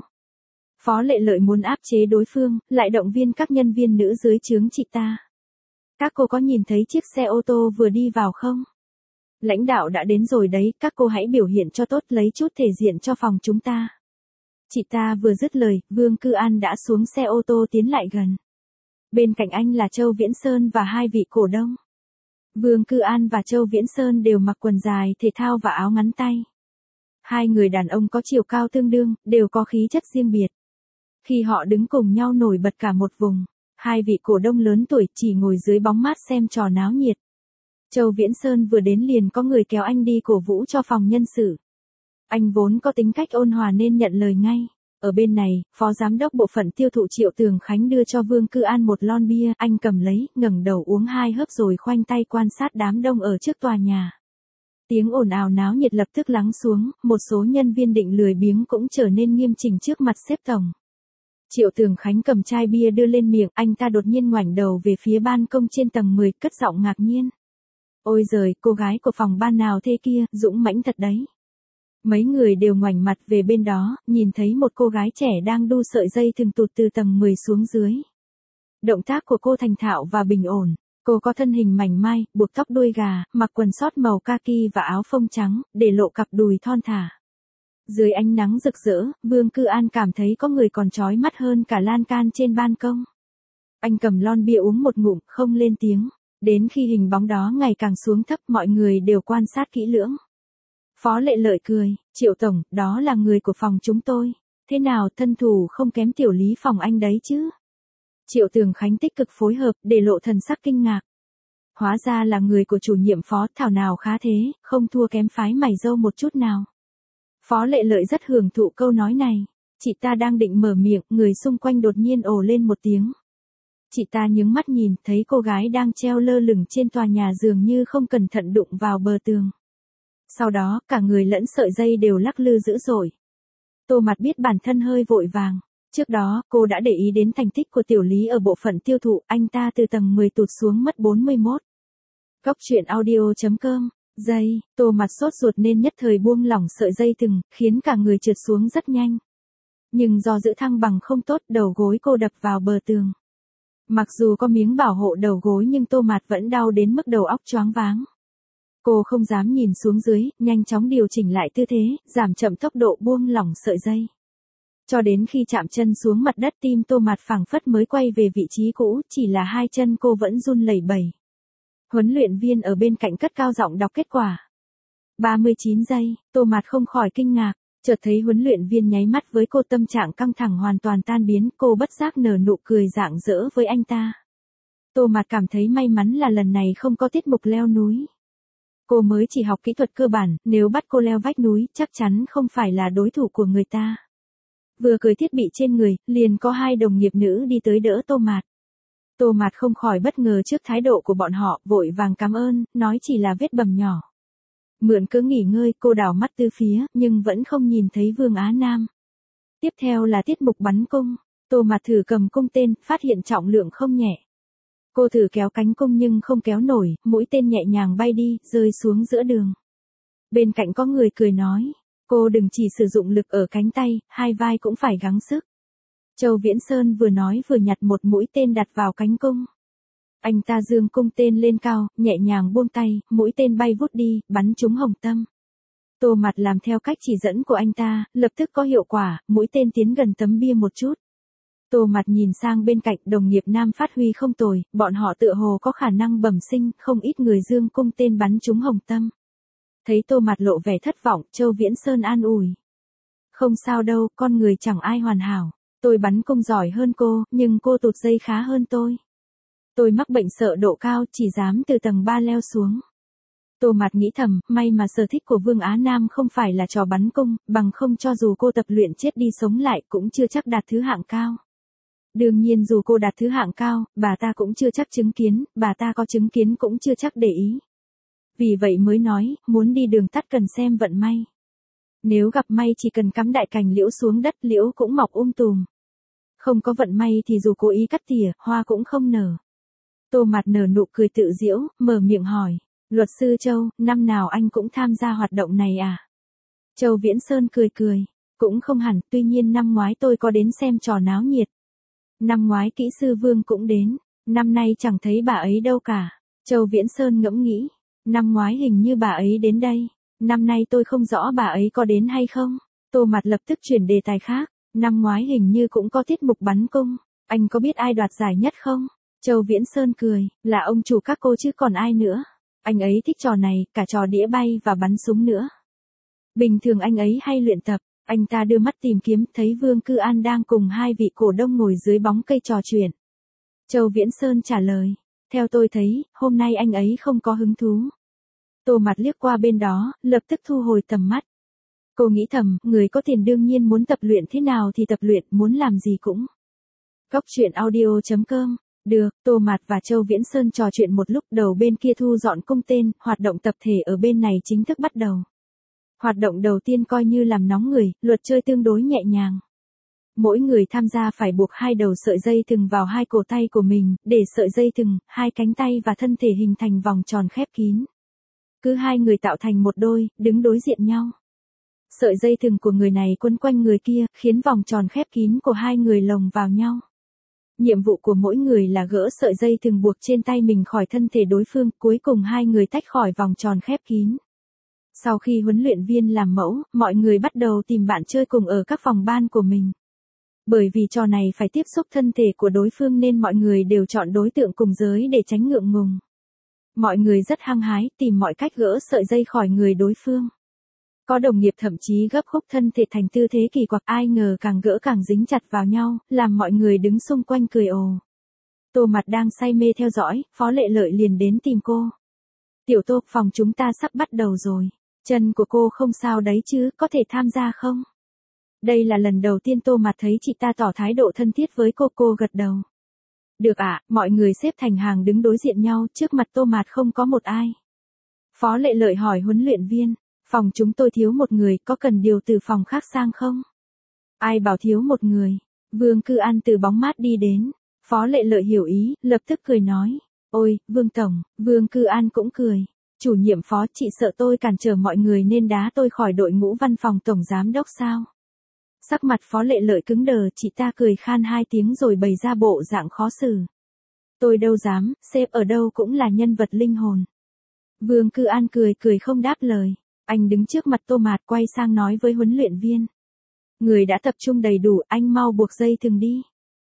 Phó Lệ Lợi muốn áp chế đối phương, lại động viên các nhân viên nữ dưới trướng chị ta. Các cô có nhìn thấy chiếc xe ô tô vừa đi vào không? Lãnh đạo đã đến rồi đấy, các cô hãy biểu hiện cho tốt, lấy chút thể diện cho phòng chúng ta. Chị ta vừa dứt lời, Vương Cư An đã xuống xe ô tô tiến lại gần. Bên cạnh anh là Châu Viễn Sơn và 2 vị cổ đông. Vương Cư An và Châu Viễn Sơn đều mặc quần dài thể thao và áo ngắn tay. 2 người đàn ông có chiều cao tương đương, đều có khí chất riêng biệt. Khi họ đứng cùng nhau nổi bật cả một vùng. 2 vị cổ đông lớn tuổi chỉ ngồi dưới bóng mát xem trò náo nhiệt. Châu Viễn Sơn vừa đến liền có người kéo anh đi cổ vũ cho phòng nhân sự. Anh vốn có tính cách ôn hòa nên nhận lời ngay. Ở bên này, phó giám đốc bộ phận tiêu thụ Triệu Tường Khánh đưa cho Vương Cư An một lon bia, anh cầm lấy, ngẩng đầu uống 2 hớp rồi khoanh tay quan sát đám đông ở trước tòa nhà. Tiếng ồn ào náo nhiệt lập tức lắng xuống, một số nhân viên định lười biếng cũng trở nên nghiêm chỉnh trước mặt sếp tổng. Triệu Tường Khánh cầm chai bia đưa lên miệng, anh ta đột nhiên ngoảnh đầu về phía ban công trên tầng 10, cất giọng ngạc nhiên. Ôi giời, cô gái của phòng ban nào thế kia, dũng mãnh thật đấy. Mấy người đều ngoảnh mặt về bên đó, nhìn thấy một cô gái trẻ đang đu sợi dây thừng tụt từ tầng 10 xuống dưới. Động tác của cô thành thạo và bình ổn. Cô có thân hình mảnh mai, buộc tóc đuôi gà, mặc quần sót màu kaki và áo phông trắng, để lộ cặp đùi thon thả. Dưới ánh nắng rực rỡ, Vương Cư An cảm thấy có người còn chói mắt hơn cả lan can trên ban công. Anh cầm lon bia uống một ngụm, không lên tiếng. Đến khi hình bóng đó ngày càng xuống thấp, mọi người đều quan sát kỹ lưỡng. Phó Lệ Lợi cười, Triệu Tổng, đó là người của phòng chúng tôi. Thế nào, thân thủ không kém tiểu lý phòng anh đấy chứ? Triệu Tường Khánh tích cực phối hợp, để lộ thần sắc kinh ngạc. Hóa ra là người của chủ nhiệm phó, thảo nào khá thế, không thua kém phái mày râu một chút nào. Phó Lệ Lợi rất hưởng thụ câu nói này. Chị ta đang định mở miệng, người xung quanh đột nhiên ồ lên một tiếng. Chị ta nhướng mắt nhìn, thấy cô gái đang treo lơ lửng trên tòa nhà dường như không cẩn thận đụng vào bờ tường. Sau đó, cả người lẫn sợi dây đều lắc lư dữ dội. Tô Mạt biết bản thân hơi vội vàng. Trước đó, cô đã để ý đến thành tích của tiểu lý ở bộ phận tiêu thụ, anh ta từ tầng 10 tụt xuống mất 41. Góc truyện audio.com Dây, Tô Mạt sốt ruột nên nhất thời buông lỏng sợi dây thừng, khiến cả người trượt xuống rất nhanh. Nhưng do giữ thăng bằng không tốt, đầu gối cô đập vào bờ tường. Mặc dù có miếng bảo hộ đầu gối nhưng Tô Mạt vẫn đau đến mức đầu óc choáng váng. Cô không dám nhìn xuống dưới, nhanh chóng điều chỉnh lại tư thế, giảm chậm tốc độ buông lỏng sợi dây. Cho đến khi chạm chân xuống mặt đất, tim Tô Mạt phảng phất mới quay về vị trí cũ, chỉ là hai chân cô vẫn run lẩy bẩy. Huấn luyện viên ở bên cạnh cất cao giọng đọc kết quả. 39 giây, Tô Mạt không khỏi kinh ngạc, chợt thấy huấn luyện viên nháy mắt với cô, tâm trạng căng thẳng hoàn toàn tan biến, cô bất giác nở nụ cười rạng rỡ với anh ta. Tô Mạt cảm thấy may mắn là lần này không có tiết mục leo núi. Cô mới chỉ học kỹ thuật cơ bản, nếu bắt cô leo vách núi, chắc chắn không phải là đối thủ của người ta. Vừa cởi thiết bị trên người, liền có hai đồng nghiệp nữ đi tới đỡ Tô Mạt. Tô Mạt không khỏi bất ngờ trước thái độ của bọn họ, vội vàng cảm ơn, nói chỉ là vết bầm nhỏ. Mượn cớ nghỉ ngơi, cô đảo mắt tứ phía, nhưng vẫn không nhìn thấy Vương Á Nam. Tiếp theo là tiết mục bắn cung. Tô Mạt thử cầm cung tên, phát hiện trọng lượng không nhẹ. Cô thử kéo cánh cung nhưng không kéo nổi, mũi tên nhẹ nhàng bay đi, rơi xuống giữa đường. Bên cạnh có người cười nói, cô đừng chỉ sử dụng lực ở cánh tay, hai vai cũng phải gắng sức. Châu Viễn Sơn vừa nói vừa nhặt một mũi tên đặt vào cánh cung. Anh ta giương cung tên lên cao, nhẹ nhàng buông tay, mũi tên bay vút đi, bắn trúng hồng tâm. Tô Mạt làm theo cách chỉ dẫn của anh ta, lập tức có hiệu quả, mũi tên tiến gần tấm bia một chút. Tô Mạt nhìn sang bên cạnh, đồng nghiệp nam phát huy không tồi, bọn họ tựa hồ có khả năng bẩm sinh, không ít người giương cung tên bắn trúng hồng tâm. Thấy Tô Mạt lộ vẻ thất vọng, Châu Viễn Sơn an ủi. Không sao đâu, con người chẳng ai hoàn hảo. Tôi bắn cung giỏi hơn cô, nhưng cô tụt dây khá hơn tôi. Tôi mắc bệnh sợ độ cao, chỉ dám từ tầng 3 leo xuống. Tô Mạt nghĩ thầm, may mà sở thích của Vương Á Nam không phải là trò bắn cung, bằng không cho dù cô tập luyện chết đi sống lại cũng chưa chắc đạt thứ hạng cao. Đương nhiên dù cô đạt thứ hạng cao, bà ta cũng chưa chắc chứng kiến, bà ta có chứng kiến cũng chưa chắc để ý. Vì vậy mới nói, muốn đi đường tắt cần xem vận may. Nếu gặp may chỉ cần cắm đại cành liễu xuống đất, liễu cũng mọc tùm. Không có vận may thì dù cố ý cắt tỉa, hoa cũng không nở. Tô Mạt nở nụ cười tự giễu, mở miệng hỏi, luật sư Châu, năm nào anh cũng tham gia hoạt động này à? Châu Viễn Sơn cười cười, cũng không hẳn, tuy nhiên năm ngoái tôi có đến xem trò náo nhiệt. Năm ngoái kỹ sư Vương cũng đến, năm nay chẳng thấy bà ấy đâu cả. Châu Viễn Sơn ngẫm nghĩ, năm ngoái hình như bà ấy đến đây, năm nay tôi không rõ bà ấy có đến hay không. Tô Mạt lập tức chuyển đề tài khác, năm ngoái hình như cũng có tiết mục bắn cung, anh có biết ai đoạt giải nhất không? Châu Viễn Sơn cười, là ông chủ các cô chứ còn ai nữa. Anh ấy thích trò này, cả trò đĩa bay và bắn súng nữa. Bình thường anh ấy hay luyện tập. Anh ta đưa mắt tìm kiếm, thấy Vương Cư An đang cùng hai vị cổ đông ngồi dưới bóng cây trò chuyện. Châu Viễn Sơn trả lời, theo tôi thấy, hôm nay anh ấy không có hứng thú. Tô Mạt liếc qua bên đó, lập tức thu hồi tầm mắt. Cô nghĩ thầm, người có tiền đương nhiên muốn tập luyện thế nào thì tập luyện, muốn làm gì cũng. Góc truyện audio.com. Được, Tô Mạt và Châu Viễn Sơn trò chuyện một lúc, đầu bên kia thu dọn cung tên, hoạt động tập thể ở bên này chính thức bắt đầu. Hoạt động đầu tiên coi như làm nóng người, luật chơi tương đối nhẹ nhàng. Mỗi người tham gia phải buộc hai đầu sợi dây thừng vào hai cổ tay của mình, để sợi dây thừng, hai cánh tay và thân thể hình thành vòng tròn khép kín. Cứ hai người tạo thành một đôi, đứng đối diện nhau. Sợi dây thừng của người này quấn quanh người kia, khiến vòng tròn khép kín của hai người lồng vào nhau. Nhiệm vụ của mỗi người là gỡ sợi dây thừng buộc trên tay mình khỏi thân thể đối phương, cuối cùng hai người tách khỏi vòng tròn khép kín. Sau khi huấn luyện viên làm mẫu, mọi người bắt đầu tìm bạn chơi cùng ở các phòng ban của mình. Bởi vì trò này phải tiếp xúc thân thể của đối phương nên mọi người đều chọn đối tượng cùng giới để tránh ngượng ngùng. Mọi người rất hăng hái, tìm mọi cách gỡ sợi dây khỏi người đối phương. Có đồng nghiệp thậm chí gấp khúc thân thể thành tư thế kỳ quặc, ai ngờ càng gỡ càng dính chặt vào nhau, làm mọi người đứng xung quanh cười ồ. Tô Mạt đang say mê theo dõi, Phó Lệ Lợi liền đến tìm cô. Tiểu Tô, phòng chúng ta sắp bắt đầu rồi. Chân của cô không sao đấy chứ, có thể tham gia không? Đây là lần đầu tiên Tô Mạt thấy chị ta tỏ thái độ thân thiết với cô gật đầu. Được ạ, mọi người xếp thành hàng đứng đối diện nhau, trước mặt Tô Mạt không có một ai. Phó Lệ Lợi hỏi huấn luyện viên, phòng chúng tôi thiếu một người, có cần điều từ phòng khác sang không? Ai bảo thiếu một người? Vương Cư An từ bóng mát đi đến. Phó Lệ Lợi hiểu ý, lập tức cười nói, ôi, Vương Tổng. Vương Cư An cũng cười. Chủ nhiệm Phó, chị sợ tôi cản trở mọi người nên đá tôi khỏi đội ngũ văn phòng tổng giám đốc sao? Sắc mặt Phó Lệ Lợi cứng đờ, chị ta cười khan 2 tiếng rồi bày ra bộ dạng khó xử. Tôi đâu dám, sếp ở đâu cũng là nhân vật linh hồn. Vương Cư An cười cười không đáp lời. Anh đứng trước mặt Tô Mạt quay sang nói với huấn luyện viên. Người đã tập trung đầy đủ, anh mau buộc dây thừng đi.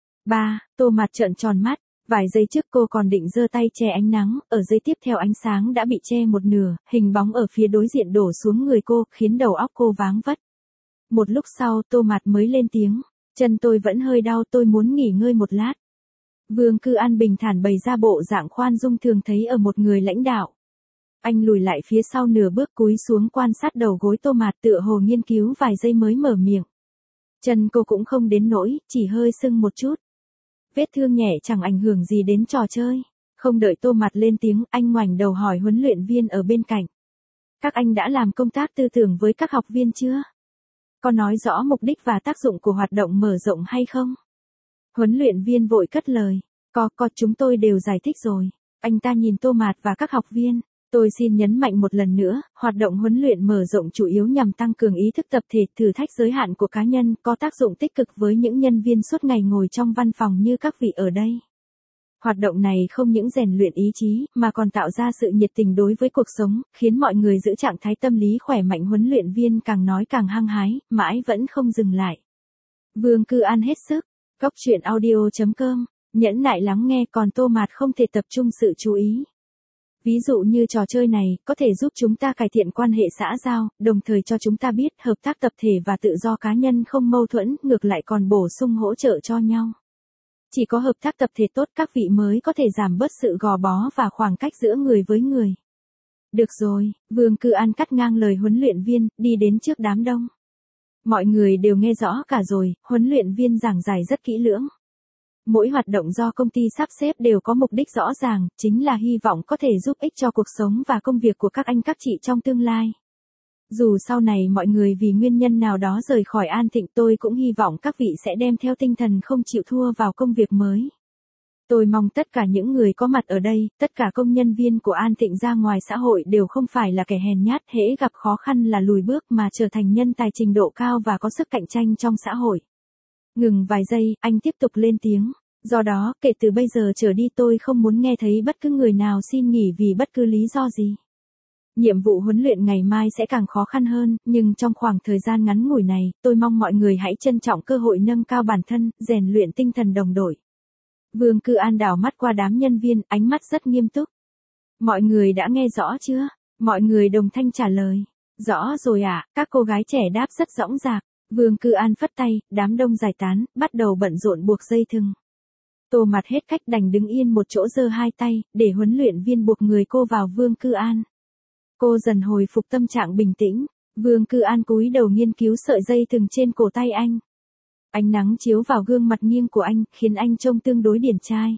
Tô Mạt trợn tròn mắt. Vài giây trước cô còn định giơ tay che ánh nắng, ở giây tiếp theo ánh sáng đã bị che một nửa, hình bóng ở phía đối diện đổ xuống người cô, khiến đầu óc cô váng vất. Một lúc sau Tô Mạt mới lên tiếng, chân tôi vẫn hơi đau, tôi muốn nghỉ ngơi một lát. Vương Cư An bình thản bày ra bộ dạng khoan dung thường thấy ở một người lãnh đạo. Anh lùi lại phía sau nửa bước cúi xuống quan sát đầu gối Tô Mạt tựa hồ nghiên cứu vài giây mới mở miệng. Chân cô cũng không đến nỗi, chỉ hơi sưng một chút. Vết thương nhẹ chẳng ảnh hưởng gì đến trò chơi. Không đợi Tô Mạt lên tiếng, anh ngoảnh đầu hỏi huấn luyện viên ở bên cạnh. Các anh đã làm công tác tư tưởng với các học viên chưa? Có nói rõ mục đích và tác dụng của hoạt động mở rộng hay không? Huấn luyện viên vội cất lời. Có, chúng tôi đều giải thích rồi. Anh ta nhìn Tô Mạt và các học viên. Tôi xin nhấn mạnh một lần nữa, hoạt động huấn luyện mở rộng chủ yếu nhằm tăng cường ý thức tập thể, thử thách giới hạn của cá nhân, có tác dụng tích cực với những nhân viên suốt ngày ngồi trong văn phòng như các vị ở đây. Hoạt động này không những rèn luyện ý chí, mà còn tạo ra sự nhiệt tình đối với cuộc sống, khiến mọi người giữ trạng thái tâm lý khỏe mạnh. Huấn luyện viên càng nói càng hăng hái, mãi vẫn không dừng lại. Vương Cư An hết sức. Góc truyện audio.com, nhẫn nại lắng nghe, còn Tô Mạt không thể tập trung sự chú ý. Ví dụ như trò chơi này, có thể giúp chúng ta cải thiện quan hệ xã giao, đồng thời cho chúng ta biết hợp tác tập thể và tự do cá nhân không mâu thuẫn, ngược lại còn bổ sung hỗ trợ cho nhau. Chỉ có hợp tác tập thể tốt các vị mới có thể giảm bớt sự gò bó và khoảng cách giữa người với người. Được rồi, Vương Cư An cắt ngang lời huấn luyện viên, đi đến trước đám đông. Mọi người đều nghe rõ cả rồi, huấn luyện viên giảng giải rất kỹ lưỡng. Mỗi hoạt động do công ty sắp xếp đều có mục đích rõ ràng, chính là hy vọng có thể giúp ích cho cuộc sống và công việc của các anh các chị trong tương lai. Dù sau này mọi người vì nguyên nhân nào đó rời khỏi An Thịnh, tôi cũng hy vọng các vị sẽ đem theo tinh thần không chịu thua vào công việc mới. Tôi mong tất cả những người có mặt ở đây, tất cả công nhân viên của An Thịnh ra ngoài xã hội đều không phải là kẻ hèn nhát, hễ gặp khó khăn là lùi bước, mà trở thành nhân tài trình độ cao và có sức cạnh tranh trong xã hội. Ngừng vài giây, anh tiếp tục lên tiếng. Do đó, kể từ bây giờ trở đi tôi không muốn nghe thấy bất cứ người nào xin nghỉ vì bất cứ lý do gì. Nhiệm vụ huấn luyện ngày mai sẽ càng khó khăn hơn, nhưng trong khoảng thời gian ngắn ngủi này, tôi mong mọi người hãy trân trọng cơ hội nâng cao bản thân, rèn luyện tinh thần đồng đội. Vương Cư An đảo mắt qua đám nhân viên, ánh mắt rất nghiêm túc. Mọi người đã nghe rõ chưa? Mọi người đồng thanh trả lời. Rõ rồi ạ, các cô gái trẻ đáp rất dõng dạc. Vương Cư An phất tay, đám đông giải tán, bắt đầu bận rộn buộc dây thừng. Tô Mạt hết cách đành đứng yên một chỗ giơ hai tay, để huấn luyện viên buộc người cô vào. Vương Cư An. Cô dần hồi phục tâm trạng bình tĩnh. Vương Cư An cúi đầu nghiên cứu sợi dây thừng trên cổ tay anh. Ánh nắng chiếu vào gương mặt nghiêng của anh, khiến anh trông tương đối điển trai.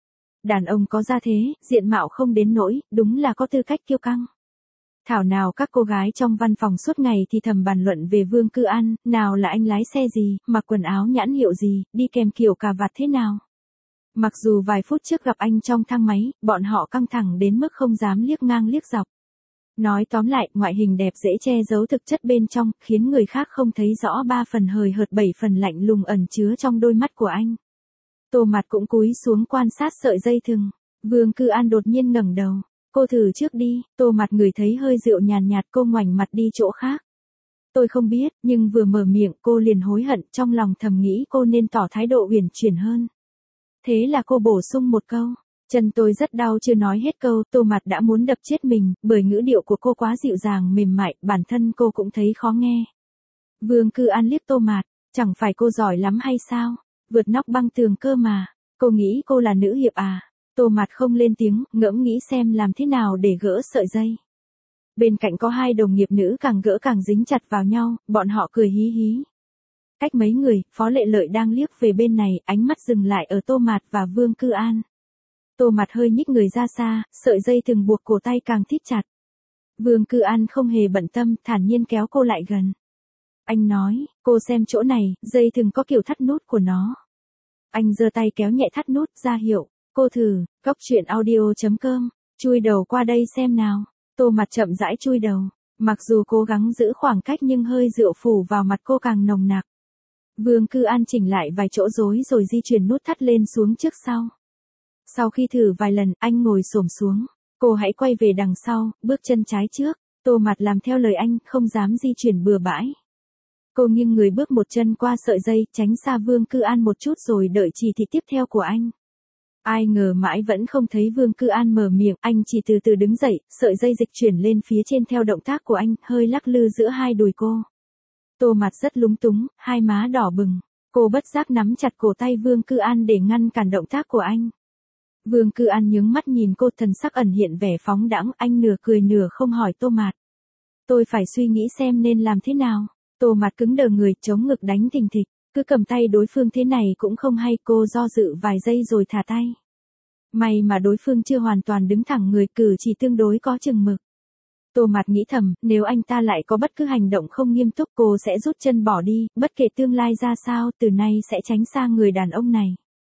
Đàn ông có gia thế, diện mạo không đến nỗi, đúng là có tư cách kiêu căng. Thảo nào các cô gái trong văn phòng suốt ngày thì thầm bàn luận về Vương Cư An, nào là anh lái xe gì, mặc quần áo nhãn hiệu gì, đi kèm kiểu cà vạt thế nào. Mặc dù vài phút trước gặp anh trong thang máy, bọn họ căng thẳng đến mức không dám liếc ngang liếc dọc. Nói tóm lại, ngoại hình đẹp dễ che giấu thực chất bên trong, khiến người khác không thấy rõ 3 phần hời hợt 7 phần lạnh lùng ẩn chứa trong đôi mắt của anh. Tô Mạt cũng cúi xuống quan sát sợi dây thừng. Vương Cư An đột nhiên ngẩng đầu. Cô thử trước đi. Tô Mạt ngửi thấy hơi rượu nhàn nhạt, cô ngoảnh mặt đi chỗ khác. Tôi không biết, nhưng vừa mở miệng cô liền hối hận, trong lòng thầm nghĩ cô nên tỏ thái độ uyển chuyển hơn. Thế là cô bổ sung một câu. Chân tôi rất đau, chưa nói hết câu, Tô Mạt đã muốn đập chết mình, bởi ngữ điệu của cô quá dịu dàng mềm mại, bản thân cô cũng thấy khó nghe. Vương Cư An liếc Tô Mạt, chẳng phải cô giỏi lắm hay sao? Vượt nóc băng tường cơ mà. Cô nghĩ cô là nữ hiệp à? Tô Mạt không lên tiếng, ngẫm nghĩ xem làm thế nào để gỡ sợi dây. Bên cạnh có hai đồng nghiệp nữ càng gỡ càng dính chặt vào nhau, bọn họ cười hí hí. Cách mấy người, Phó Lệ Lợi đang liếc về bên này, ánh mắt dừng lại ở Tô Mạt và Vương Cư An. Tô Mạt hơi nhích người ra xa, sợi dây thừng buộc cổ tay càng thít chặt. Vương Cư An không hề bận tâm, thản nhiên kéo cô lại gần. Anh nói, cô xem chỗ này, dây thừng có kiểu thắt nút của nó. Anh giơ tay kéo nhẹ thắt nút, ra hiệu. Cô thử. Góc truyện audio.com, chui đầu qua đây xem nào. Tô Mạt chậm rãi chui đầu. Mặc dù cố gắng giữ khoảng cách nhưng hơi rượu phủ vào mặt cô càng nồng nặc. Vương Cư An chỉnh lại vài chỗ rối rồi di chuyển nút thắt lên xuống trước sau. Sau khi thử vài lần, anh ngồi xổm xuống. Cô hãy quay về đằng sau, bước chân trái trước. Tô Mạt làm theo lời anh, không dám di chuyển bừa bãi. Cô nghiêng người bước một chân qua sợi dây, tránh xa Vương Cư An một chút rồi đợi chỉ thị tiếp theo của anh. Ai ngờ mãi vẫn không thấy Vương Cư An mở miệng, anh chỉ từ từ đứng dậy, sợi dây dịch chuyển lên phía trên theo động tác của anh, hơi lắc lư giữa hai đùi cô. Tô Mạt rất lúng túng, hai má đỏ bừng. Cô bất giác nắm chặt cổ tay Vương Cư An để ngăn cản động tác của anh. Vương Cư An nhướng mắt nhìn cô, thần sắc ẩn hiện vẻ phóng đãng, anh nửa cười nửa không hỏi Tô Mạt. Tôi phải suy nghĩ xem nên làm thế nào. Tô Mạt cứng đờ người, chống ngực đánh thình thịch, cứ cầm tay đối phương thế này cũng không hay, cô do dự vài giây rồi thả tay. May mà đối phương chưa hoàn toàn đứng thẳng người, cử chỉ tương đối có chừng mực. Tô Mạt nghĩ thầm, nếu anh ta lại có bất cứ hành động không nghiêm túc cô sẽ rút chân bỏ đi, bất kể tương lai ra sao, từ nay sẽ tránh xa người đàn ông này.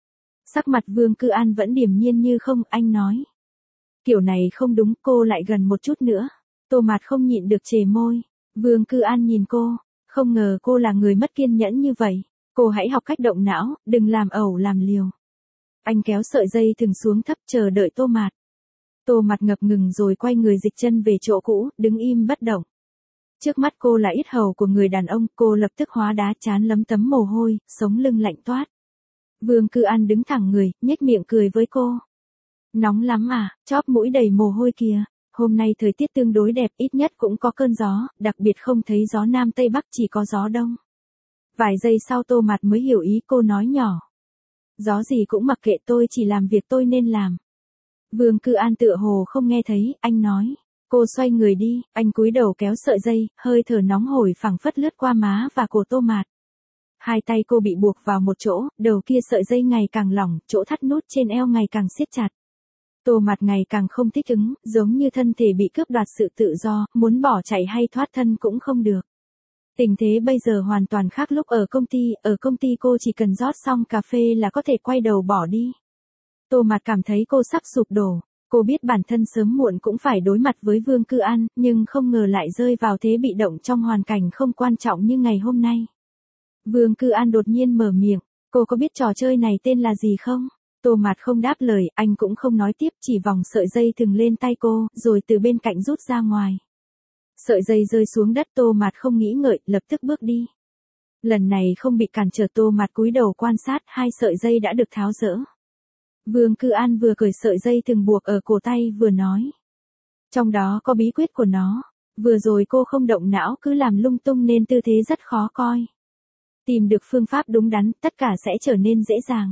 Sắc mặt Vương Cư An vẫn điềm nhiên như không, anh nói. Kiểu này không đúng, cô lại gần một chút nữa. Tô Mạt không nhịn được chề môi. Vương Cư An nhìn cô, không ngờ cô là người mất kiên nhẫn như vậy. Cô hãy học cách động não, đừng làm ẩu làm liều. Anh kéo sợi dây thừng xuống thấp chờ đợi Tô Mạt. Tô Mạt ngập ngừng rồi quay người dịch chân về chỗ cũ, đứng im bất động. Trước mắt cô là yết hầu của người đàn ông, cô lập tức hóa đá, trán lấm tấm mồ hôi, sống lưng lạnh toát. Vương Cư An đứng thẳng người, nhếch miệng cười với cô. Nóng lắm à, chóp mũi đầy mồ hôi kìa. Hôm nay thời tiết tương đối đẹp, ít nhất cũng có cơn gió, đặc biệt không thấy gió Nam Tây Bắc, chỉ có gió Đông. Vài giây sau Tô Mạt mới hiểu ý, cô nói nhỏ. Gió gì cũng mặc kệ, tôi chỉ làm việc tôi nên làm. Vương Cư An tựa hồ không nghe thấy, anh nói. Cô xoay người đi, anh cúi đầu kéo sợi dây, hơi thở nóng hổi phảng phất lướt qua má và cổ Tô Mạt. Hai tay cô bị buộc vào một chỗ, đầu kia sợi dây ngày càng lỏng, chỗ thắt nút trên eo ngày càng siết chặt. Tô Mạt ngày càng không thích ứng, giống như thân thể bị cướp đoạt sự tự do, muốn bỏ chạy hay thoát thân cũng không được. Tình thế bây giờ hoàn toàn khác lúc ở công ty cô chỉ cần rót xong cà phê là có thể quay đầu bỏ đi. Tô Mạt cảm thấy cô sắp sụp đổ, cô biết bản thân sớm muộn cũng phải đối mặt với Vương Cư An, nhưng không ngờ lại rơi vào thế bị động trong hoàn cảnh không quan trọng như ngày hôm nay. Vương Cư An đột nhiên mở miệng, cô có biết trò chơi này tên là gì không? Tô Mạt không đáp lời, anh cũng không nói tiếp, chỉ vòng sợi dây thừng lên tay cô, rồi từ bên cạnh rút ra ngoài. Sợi dây rơi xuống đất, Tô Mạt không nghĩ ngợi, lập tức bước đi. Lần này không bị cản trở, Tô Mạt cúi đầu quan sát, hai sợi dây đã được tháo dỡ. Vương Cư An vừa cởi sợi dây thừng buộc ở cổ tay vừa nói. Trong đó có bí quyết của nó. Vừa rồi cô không động não cứ làm lung tung nên tư thế rất khó coi. Tìm được phương pháp đúng đắn, tất cả sẽ trở nên dễ dàng.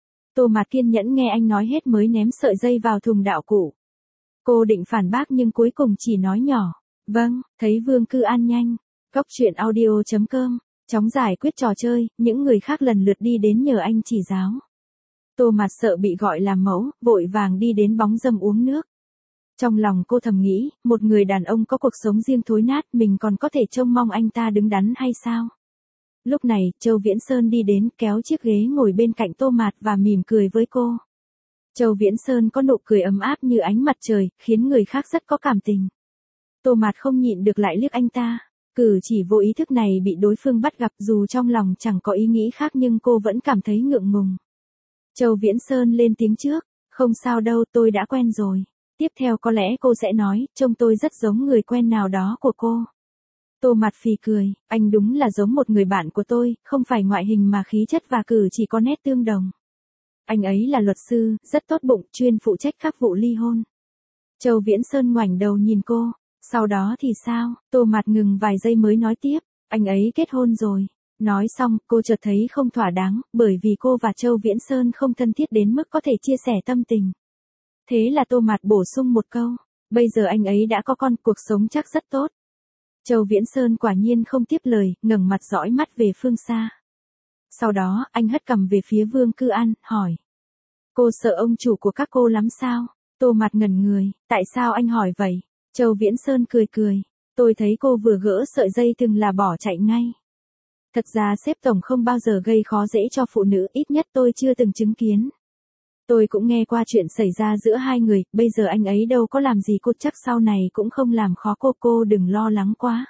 Tô Mạt kiên nhẫn nghe anh nói hết mới ném sợi dây vào thùng đạo cụ. Cô định phản bác nhưng cuối cùng chỉ nói nhỏ. Vâng, thấy Vương Cư An nhanh. Cóc truyện audio.com. Chóng giải quyết trò chơi, những người khác lần lượt đi đến nhờ anh chỉ giáo. Tô Mạt sợ bị gọi làm mẫu, vội vàng đi đến bóng râm uống nước. Trong lòng cô thầm nghĩ, một người đàn ông có cuộc sống riêng thối nát, mình còn có thể trông mong anh ta đứng đắn hay sao? Lúc này, Châu Viễn Sơn đi đến, kéo chiếc ghế ngồi bên cạnh Tô Mạt và mỉm cười với cô. Châu Viễn Sơn có nụ cười ấm áp như ánh mặt trời, khiến người khác rất có cảm tình. Tô Mạt không nhịn được lại liếc anh ta. Cử chỉ vô ý thức này bị đối phương bắt gặp, dù trong lòng chẳng có ý nghĩ khác nhưng cô vẫn cảm thấy ngượng ngùng. Châu Viễn Sơn lên tiếng trước. Không sao đâu, tôi đã quen rồi. Tiếp theo có lẽ cô sẽ nói, trông tôi rất giống người quen nào đó của cô. Tô Mạt phì cười, anh đúng là giống một người bạn của tôi, không phải ngoại hình mà khí chất và cử chỉ có nét tương đồng. Anh ấy là luật sư, rất tốt bụng, chuyên phụ trách các vụ ly hôn. Châu Viễn Sơn ngoảnh đầu nhìn cô, sau đó thì sao? Tô Mạt ngừng vài giây mới nói tiếp, anh ấy kết hôn rồi. Nói xong, cô chợt thấy không thỏa đáng, bởi vì cô và Châu Viễn Sơn không thân thiết đến mức có thể chia sẻ tâm tình. Thế là Tô Mạt bổ sung một câu, bây giờ anh ấy đã có con, cuộc sống chắc rất tốt. Châu Viễn Sơn quả nhiên không tiếp lời, ngẩng mặt dõi mắt về phương xa. Sau đó, anh hất cằm về phía Vương Cư An, hỏi. Cô sợ ông chủ của các cô lắm sao? Tô Mạt ngẩn người, tại sao anh hỏi vậy? Châu Viễn Sơn cười cười, tôi thấy cô vừa gỡ sợi dây thừng là bỏ chạy ngay. Thật ra sếp tổng không bao giờ gây khó dễ cho phụ nữ, ít nhất tôi chưa từng chứng kiến. Tôi cũng nghe qua chuyện xảy ra giữa hai người, bây giờ anh ấy đâu có làm gì cô, chắc sau này cũng không làm khó cô đừng lo lắng quá.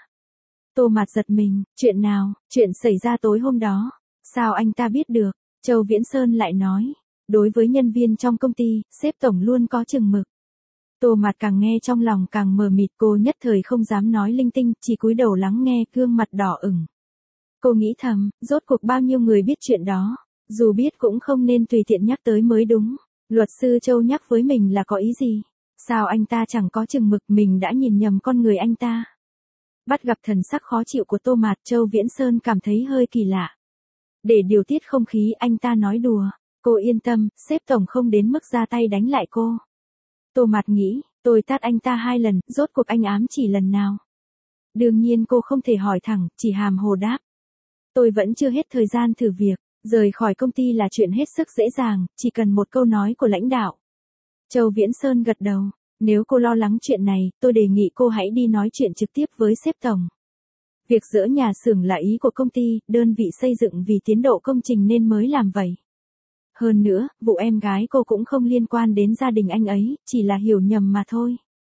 Tô Mạt giật mình, chuyện nào, chuyện xảy ra tối hôm đó. Sao anh ta biết được? Châu Viễn Sơn lại nói, đối với nhân viên trong công ty, sếp tổng luôn có chừng mực. Tô Mạt càng nghe trong lòng càng mờ mịt, cô nhất thời không dám nói linh tinh, chỉ cúi đầu lắng nghe, gương mặt đỏ ửng. Cô nghĩ thầm, rốt cuộc bao nhiêu người biết chuyện đó, dù biết cũng không nên tùy tiện nhắc tới mới đúng. Luật sư Châu nhắc với mình là có ý gì? Sao anh ta chẳng có chừng mực, mình đã nhìn nhầm con người anh ta? Bắt gặp thần sắc khó chịu của Tô Mạt, Châu Viễn Sơn cảm thấy hơi kỳ lạ. Để điều tiết không khí, anh ta nói đùa, cô yên tâm, sếp tổng không đến mức ra tay đánh lại cô. Tô Mạt nghĩ, tôi tát anh ta 2 lần, rốt cuộc anh ám chỉ lần nào? Đương nhiên cô không thể hỏi thẳng, chỉ hàm hồ đáp. Tôi vẫn chưa hết thời gian thử việc, rời khỏi công ty là chuyện hết sức dễ dàng, chỉ cần một câu nói của lãnh đạo. Châu Viễn Sơn gật đầu, nếu cô lo lắng chuyện này, tôi đề nghị cô hãy đi nói chuyện trực tiếp với sếp tổng. Việc dỡ nhà xưởng là ý của công ty, đơn vị xây dựng vì tiến độ công trình nên mới làm vậy. Hơn nữa, vụ em gái cô cũng không liên quan đến gia đình anh ấy, chỉ là hiểu nhầm mà thôi.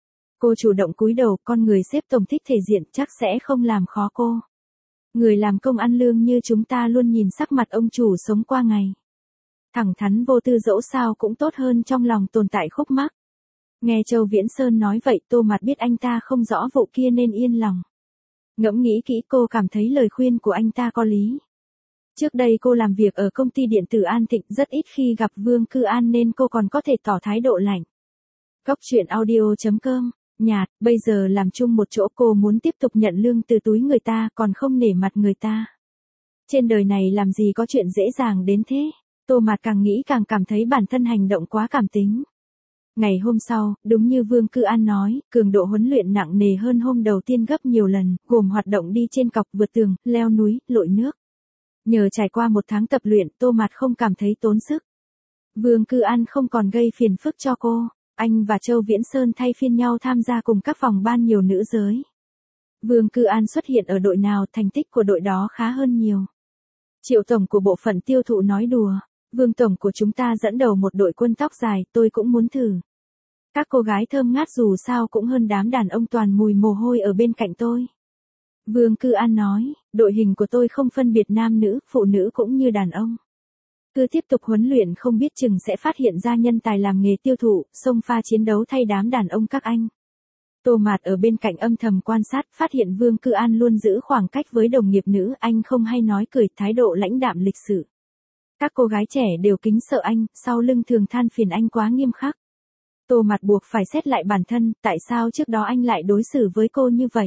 Cô chủ động cúi đầu, con người sếp tổng thích thể diện, chắc sẽ không làm khó cô. Người làm công ăn lương như chúng ta luôn nhìn sắc mặt ông chủ sống qua ngày. Thẳng thắn vô tư dẫu sao cũng tốt hơn trong lòng tồn tại khúc mắc. Nghe Châu Viễn Sơn nói vậy, Tô Mạt biết anh ta không rõ vụ kia nên yên lòng. Ngẫm nghĩ kỹ, cô cảm thấy lời khuyên của anh ta có lý. Trước đây cô làm việc ở công ty điện tử An Thịnh, rất ít khi gặp Vương Cư An nên cô còn có thể tỏ thái độ lạnh. Góc truyện audio.com, nhạt, bây giờ làm chung một chỗ, cô muốn tiếp tục nhận lương từ túi người ta, còn không nể mặt người ta. Trên đời này làm gì có chuyện dễ dàng đến thế. Tô Mạt càng nghĩ càng cảm thấy bản thân hành động quá cảm tính. Ngày hôm sau, đúng như Vương Cư An nói, cường độ huấn luyện nặng nề hơn hôm đầu tiên gấp nhiều lần, gồm hoạt động đi trên cọc, vượt tường, leo núi, lội nước. Nhờ trải qua 1 tháng tập luyện, Tô Mạt không cảm thấy tốn sức. Vương Cư An không còn gây phiền phức cho cô, anh và Châu Viễn Sơn thay phiên nhau tham gia cùng các phòng ban nhiều nữ giới. Vương Cư An xuất hiện ở đội nào, thành tích của đội đó khá hơn nhiều. Triệu tổng của bộ phận tiêu thụ nói đùa, Vương tổng của chúng ta dẫn đầu một đội quân tóc dài, tôi cũng muốn thử. Các cô gái thơm ngát dù sao cũng hơn đám đàn ông toàn mùi mồ hôi ở bên cạnh tôi. Vương Cư An nói, đội hình của tôi không phân biệt nam nữ, phụ nữ cũng như đàn ông. Cứ tiếp tục huấn luyện không biết chừng sẽ phát hiện ra nhân tài làm nghề tiêu thụ, xông pha chiến đấu thay đám đàn ông các anh. Tô Mạt ở bên cạnh âm thầm quan sát, phát hiện Vương Cư An luôn giữ khoảng cách với đồng nghiệp nữ, anh không hay nói cười, thái độ lãnh đạm lịch sự. Các cô gái trẻ đều kính sợ anh, sau lưng thường than phiền anh quá nghiêm khắc. Tô Mạt buộc phải xét lại bản thân, tại sao trước đó anh lại đối xử với cô như vậy?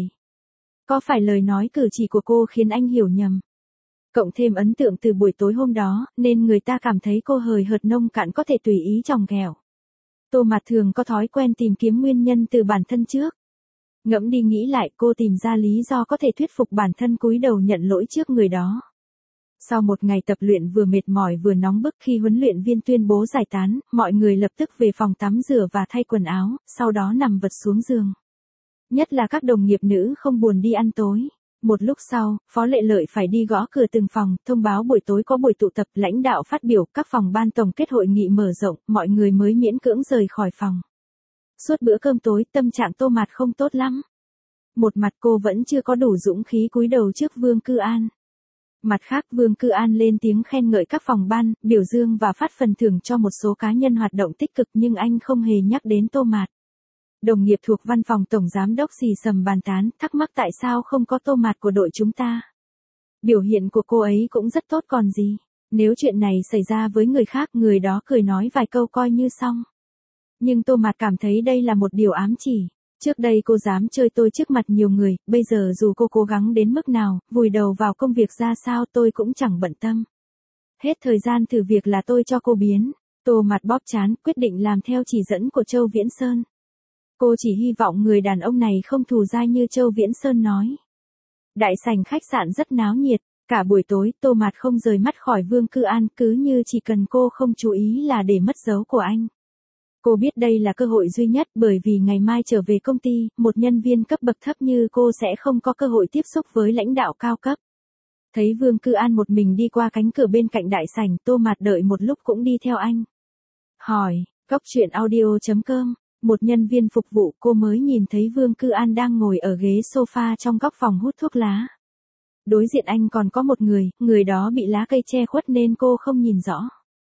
Có phải lời nói cử chỉ của cô khiến anh hiểu nhầm? Cộng thêm ấn tượng từ buổi tối hôm đó, nên người ta cảm thấy cô hời hợt nông cạn, có thể tùy ý chòng ghẹo. Tô Mạt thường có thói quen tìm kiếm nguyên nhân từ bản thân trước. Ngẫm đi nghĩ lại, cô tìm ra lý do có thể thuyết phục bản thân cúi đầu nhận lỗi trước người đó. Sau một ngày tập luyện vừa mệt mỏi vừa nóng bức, khi huấn luyện viên tuyên bố giải tán, mọi người lập tức về phòng tắm rửa và thay quần áo, sau đó nằm vật xuống giường. Nhất là các đồng nghiệp nữ không buồn đi ăn tối. Một lúc sau, Phó Lệ Lợi phải đi gõ cửa từng phòng, thông báo buổi tối có buổi tụ tập, lãnh đạo phát biểu, các phòng ban tổng kết hội nghị mở rộng, mọi người mới miễn cưỡng rời khỏi phòng. Suốt bữa cơm tối, tâm trạng Tô Mạt không tốt lắm. Một mặt cô vẫn chưa có đủ dũng khí cúi đầu trước Vương Cư An. Mặt khác, Vương Cư An lên tiếng khen ngợi các phòng ban, biểu dương và phát phần thưởng cho một số cá nhân hoạt động tích cực, nhưng anh không hề nhắc đến Tô Mạt. Đồng nghiệp thuộc văn phòng tổng giám đốc xì xầm bàn tán, thắc mắc tại sao không có Tô Mạt của đội chúng ta. Biểu hiện của cô ấy cũng rất tốt còn gì. Nếu chuyện này xảy ra với người khác, người đó cười nói vài câu coi như xong. Nhưng Tô Mạt cảm thấy đây là một điều ám chỉ. Trước đây cô dám chơi tôi trước mặt nhiều người, bây giờ dù cô cố gắng đến mức nào, vùi đầu vào công việc ra sao tôi cũng chẳng bận tâm. Hết thời gian thử việc là tôi cho cô biến. Tô Mạt bóp trán, quyết định làm theo chỉ dẫn của Châu Viễn Sơn. Cô chỉ hy vọng người đàn ông này không thù dai như Châu Viễn Sơn nói. Đại sảnh khách sạn rất náo nhiệt, cả buổi tối Tô Mạt không rời mắt khỏi Vương Cư An, cứ như chỉ cần cô không chú ý là để mất dấu của anh. Cô biết đây là cơ hội duy nhất, bởi vì ngày mai trở về công ty, một nhân viên cấp bậc thấp như cô sẽ không có cơ hội tiếp xúc với lãnh đạo cao cấp. Thấy Vương Cư An một mình đi qua cánh cửa bên cạnh đại sảnh, Tô Mạt đợi một lúc cũng đi theo anh. Hỏi, Cóc truyện audio.com, một nhân viên phục vụ cô mới nhìn thấy Vương Cư An đang ngồi ở ghế sofa trong góc phòng hút thuốc lá. Đối diện anh còn có một người đó bị lá cây che khuất nên cô không nhìn rõ.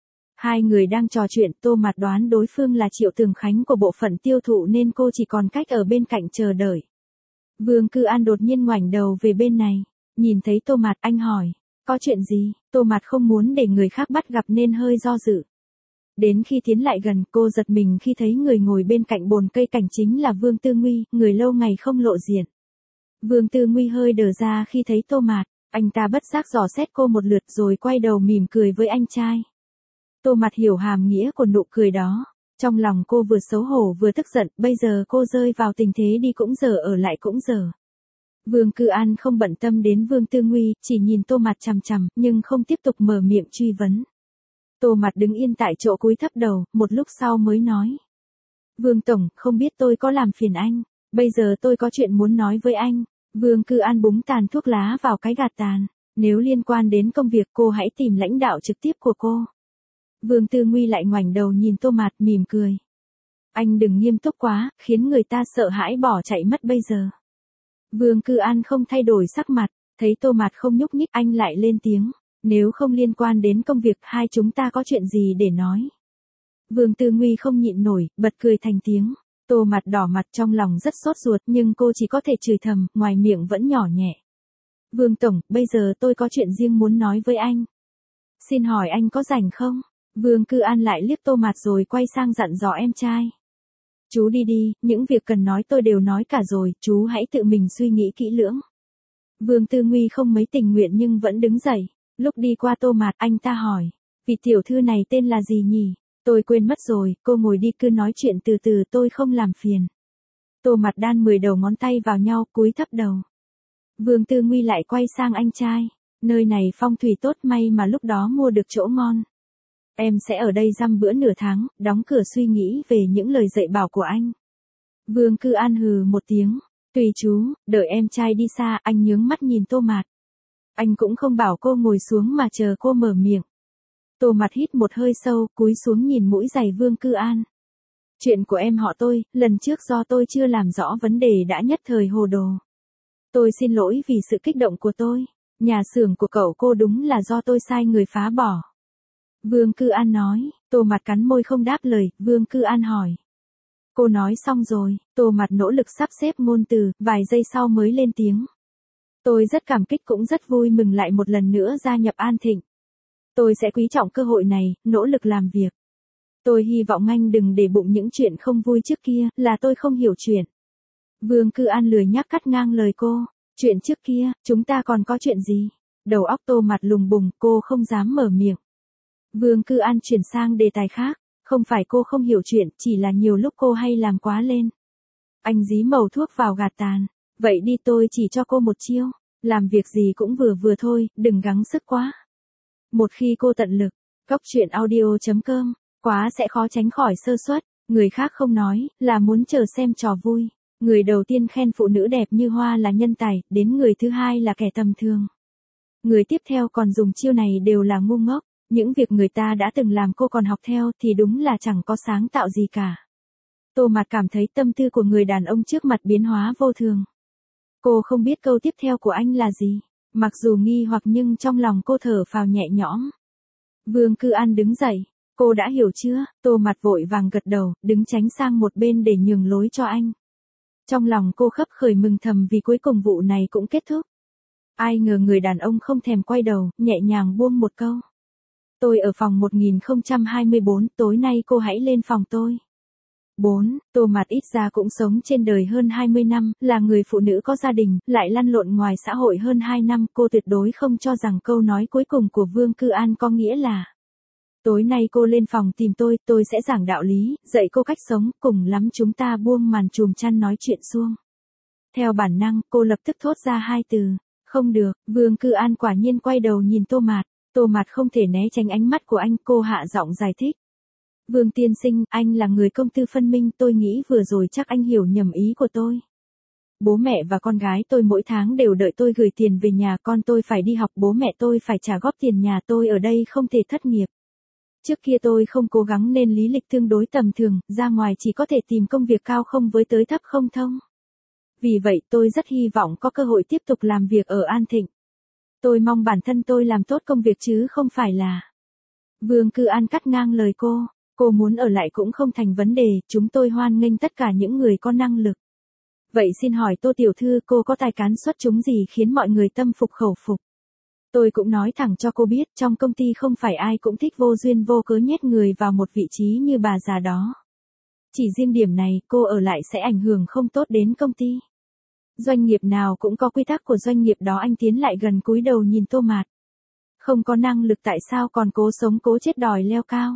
Hai người đang trò chuyện, Tô Mạt đoán đối phương là Triệu Tường Khánh của bộ phận tiêu thụ nên cô chỉ còn cách ở bên cạnh chờ đợi. Vương Cư An đột nhiên ngoảnh đầu về bên này, nhìn thấy Tô Mạt anh hỏi, có chuyện gì? Tô Mạt không muốn để người khác bắt gặp nên hơi do dự. Đến khi tiến lại gần, cô giật mình khi thấy người ngồi bên cạnh bồn cây cảnh chính là Vương Tư Nguy, người lâu ngày không lộ diện. Vương Tư Nguy hơi đờ ra khi thấy Tô Mạt, anh ta bất giác dò xét cô một lượt rồi quay đầu mỉm cười với anh trai. Tô Mạt hiểu hàm nghĩa của nụ cười đó, trong lòng cô vừa xấu hổ vừa tức giận, bây giờ cô rơi vào tình thế đi cũng dở ở lại cũng dở. Vương Cư An không bận tâm đến Vương Tư Nguy, chỉ nhìn Tô Mạt chằm chằm, nhưng không tiếp tục mở miệng truy vấn. Tô Mạt đứng yên tại chỗ cúi thấp đầu, một lúc sau mới nói. Vương Tổng, không biết tôi có làm phiền anh, bây giờ tôi có chuyện muốn nói với anh. Vương Cư An búng tàn thuốc lá vào cái gạt tàn, nếu liên quan đến công việc cô hãy tìm lãnh đạo trực tiếp của cô. Vương Tư Nguy lại ngoảnh đầu nhìn Tô Mạt mỉm cười. Anh đừng nghiêm túc quá, khiến người ta sợ hãi bỏ chạy mất bây giờ. Vương Cư An không thay đổi sắc mặt, thấy Tô Mạt không nhúc nhích anh lại lên tiếng. Nếu không liên quan đến công việc hai chúng ta có chuyện gì để nói. Vương Tư Nguy không nhịn nổi, bật cười thành tiếng. Tô Mạt đỏ mặt trong lòng rất sốt ruột nhưng cô chỉ có thể chửi thầm, ngoài miệng vẫn nhỏ nhẹ. Vương Tổng, bây giờ tôi có chuyện riêng muốn nói với anh. Xin hỏi anh có rảnh không? Vương Cư An lại liếc Tô Mạt rồi quay sang dặn dò em trai. Chú đi đi, những việc cần nói tôi đều nói cả rồi, chú hãy tự mình suy nghĩ kỹ lưỡng. Vương Tư Nguy không mấy tình nguyện nhưng vẫn đứng dậy. Lúc đi qua Tô Mạt anh ta hỏi, vị tiểu thư này tên là gì nhỉ? Tôi quên mất rồi, cô ngồi đi cứ nói chuyện từ từ tôi không làm phiền. Tô Mạt đan 10 đầu ngón tay vào nhau cúi thấp đầu. Vương Tư Nguy lại quay sang anh trai, nơi này phong thủy tốt may mà lúc đó mua được chỗ ngon. Em sẽ ở đây dăm bữa nửa tháng, đóng cửa suy nghĩ về những lời dạy bảo của anh. Vương Cư An hừ một tiếng, tùy chú, đợi em trai đi xa anh nhướng mắt nhìn Tô Mạt. Anh cũng không bảo cô ngồi xuống mà chờ cô mở miệng. Tô Mạt hít một hơi sâu, cúi xuống nhìn mũi giày Vương Cư An. Chuyện của em họ tôi, lần trước do tôi chưa làm rõ vấn đề đã nhất thời hồ đồ. Tôi xin lỗi vì sự kích động của tôi. Nhà xưởng của cậu cô đúng là do tôi sai người phá bỏ. Vương Cư An nói, Tô Mạt cắn môi không đáp lời, Vương Cư An hỏi. Cô nói xong rồi, Tô Mạt nỗ lực sắp xếp ngôn từ, vài giây sau mới lên tiếng. Tôi rất cảm kích cũng rất vui mừng lại một lần nữa gia nhập An Thịnh. Tôi sẽ quý trọng cơ hội này, nỗ lực làm việc. Tôi hy vọng anh đừng để bụng những chuyện không vui trước kia, là tôi không hiểu chuyện. Vương Cư An lười nhắc cắt ngang lời cô. Chuyện trước kia, chúng ta còn có chuyện gì? Đầu óc Tô Mạt lùng bùng, cô không dám mở miệng. Vương Cư An chuyển sang đề tài khác. Không phải cô không hiểu chuyện, chỉ là nhiều lúc cô hay làm quá lên. Anh dí mẩu thuốc vào gạt tàn. Vậy đi tôi chỉ cho cô một chiêu. Làm việc gì cũng vừa vừa thôi, đừng gắng sức quá. Một khi cô tận lực, Cóc truyện audio.com, quá sẽ khó tránh khỏi sơ suất. Người khác không nói, là muốn chờ xem trò vui. Người đầu tiên khen phụ nữ đẹp như hoa là nhân tài, đến người thứ hai là kẻ tầm thường. Người tiếp theo còn dùng chiêu này đều là ngu ngốc. Những việc người ta đã từng làm cô còn học theo thì đúng là chẳng có sáng tạo gì cả. Tô Mạt cảm thấy tâm tư của người đàn ông trước mặt biến hóa vô thường. Cô không biết câu tiếp theo của anh là gì. Mặc dù nghi hoặc nhưng trong lòng cô thở phào nhẹ nhõm. Vương Cư An đứng dậy. Cô đã hiểu chưa? Tô Mạt vội vàng gật đầu, đứng tránh sang một bên để nhường lối cho anh. Trong lòng cô khấp khởi mừng thầm vì cuối cùng vụ này cũng kết thúc. Ai ngờ người đàn ông không thèm quay đầu, nhẹ nhàng buông một câu. Tôi ở phòng 1024, tối nay cô hãy lên phòng tôi. 4. Tô Mạt ít ra cũng sống trên đời hơn 20 năm, là người phụ nữ có gia đình, lại lăn lộn ngoài xã hội hơn 2 năm, cô tuyệt đối không cho rằng câu nói cuối cùng của Vương Cư An có nghĩa là tối nay cô lên phòng tìm tôi sẽ giảng đạo lý, dạy cô cách sống, cùng lắm chúng ta buông màn chùm chăn nói chuyện suông. Theo bản năng, cô lập tức thốt ra hai từ, không được. Vương Cư An quả nhiên quay đầu nhìn Tô Mạt. Tô Mạt không thể né tránh ánh mắt của anh, cô hạ giọng giải thích. Vương tiên sinh, anh là người công tư phân minh, tôi nghĩ vừa rồi chắc anh hiểu nhầm ý của tôi. Bố mẹ và con gái tôi mỗi tháng đều đợi tôi gửi tiền về nhà, con tôi phải đi học, bố mẹ tôi phải trả góp tiền nhà, tôi ở đây không thể thất nghiệp. Trước kia tôi không cố gắng nên lý lịch tương đối tầm thường, ra ngoài chỉ có thể tìm công việc cao không với tới thấp không thông. Vì vậy tôi rất hy vọng có cơ hội tiếp tục làm việc ở An Thịnh. Tôi mong bản thân tôi làm tốt công việc chứ không phải là... Vương Cư An cắt ngang lời cô muốn ở lại cũng không thành vấn đề, chúng tôi hoan nghênh tất cả những người có năng lực. Vậy xin hỏi Tô tiểu thư, cô có tài cán xuất chúng gì khiến mọi người tâm phục khẩu phục? Tôi cũng nói thẳng cho cô biết, trong công ty không phải ai cũng thích vô duyên vô cớ nhét người vào một vị trí như bà già đó. Chỉ riêng điểm này, cô ở lại sẽ ảnh hưởng không tốt đến công ty. Doanh nghiệp nào cũng có quy tắc của doanh nghiệp đó. Anh tiến lại gần cúi đầu nhìn Tô Mạt. Không có năng lực tại sao còn cố sống cố chết đòi leo cao?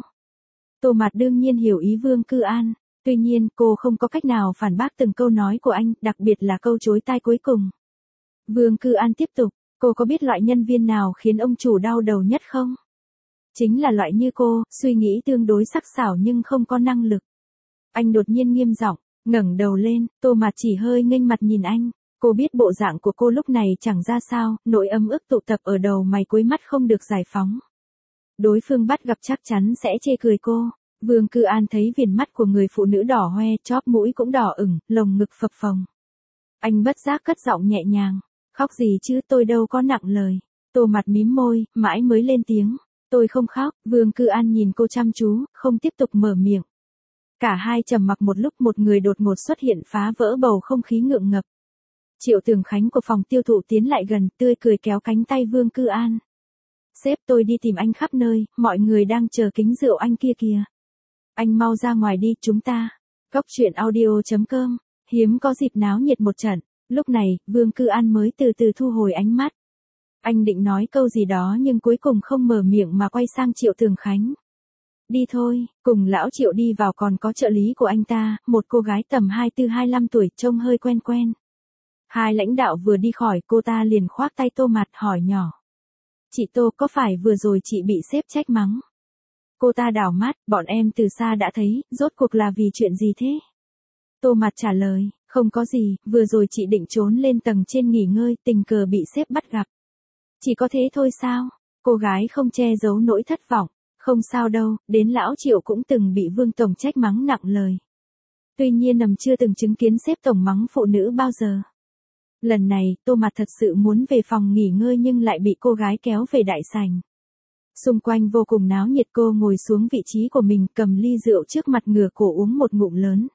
Tô Mạt đương nhiên hiểu ý Vương Cư An, tuy nhiên cô không có cách nào phản bác từng câu nói của anh, đặc biệt là câu chối tai cuối cùng. Vương Cư An tiếp tục, cô có biết loại nhân viên nào khiến ông chủ đau đầu nhất không? Chính là loại như cô, suy nghĩ tương đối sắc sảo nhưng không có năng lực. Anh đột nhiên nghiêm giọng, ngẩng đầu lên, Tô Mạt chỉ hơi nghênh mặt nhìn anh. Cô biết bộ dạng của cô lúc này chẳng ra sao, nỗi ấm ức tụ tập ở đầu mày cuối mắt không được giải phóng. Đối phương bắt gặp chắc chắn sẽ chê cười cô. Vương Cư An thấy viền mắt của người phụ nữ đỏ hoe, chóp mũi cũng đỏ ửng, lồng ngực phập phồng. Anh bất giác cất giọng nhẹ nhàng, khóc gì chứ, tôi đâu có nặng lời. Tô Mạt mím môi, mãi mới lên tiếng, tôi không khóc. Vương Cư An nhìn cô chăm chú, không tiếp tục mở miệng. Cả hai trầm mặc một lúc, một người đột ngột xuất hiện phá vỡ bầu không khí ngượng ngập. Triệu Tường Khánh của phòng tiêu thụ tiến lại gần, tươi cười kéo cánh tay Vương Cư An. Sếp, tôi đi tìm anh khắp nơi, mọi người đang chờ kính rượu anh kia kìa. Anh mau ra ngoài đi, chúng ta. Góc truyện audio.com, hiếm có dịp náo nhiệt một trận. Lúc này, Vương Cư An mới từ từ thu hồi ánh mắt. Anh định nói câu gì đó nhưng cuối cùng không mở miệng mà quay sang Triệu Tường Khánh. Đi thôi, cùng lão Triệu đi vào, còn có trợ lý của anh ta, một cô gái tầm 24-25 tuổi, trông hơi quen quen. Hai lãnh đạo vừa đi khỏi, cô ta liền khoác tay Tô Mạt hỏi nhỏ. Chị Tô, có phải vừa rồi chị bị sếp trách mắng? Cô ta đảo mắt, bọn em từ xa đã thấy, rốt cuộc là vì chuyện gì thế? Tô Mạt trả lời, không có gì, vừa rồi chị định trốn lên tầng trên nghỉ ngơi, tình cờ bị sếp bắt gặp. Chỉ có thế thôi sao? Cô gái không che giấu nỗi thất vọng. Không sao đâu, đến lão Triệu cũng từng bị Vương Tổng trách mắng nặng lời. Tuy nhiên chưa từng chứng kiến sếp Tổng mắng phụ nữ bao giờ. Lần này, Tô Mạt thật sự muốn về phòng nghỉ ngơi nhưng lại bị cô gái kéo về đại sảnh. Xung quanh vô cùng náo nhiệt, cô ngồi xuống vị trí của mình, cầm ly rượu trước mặt, ngửa cổ uống một ngụm lớn.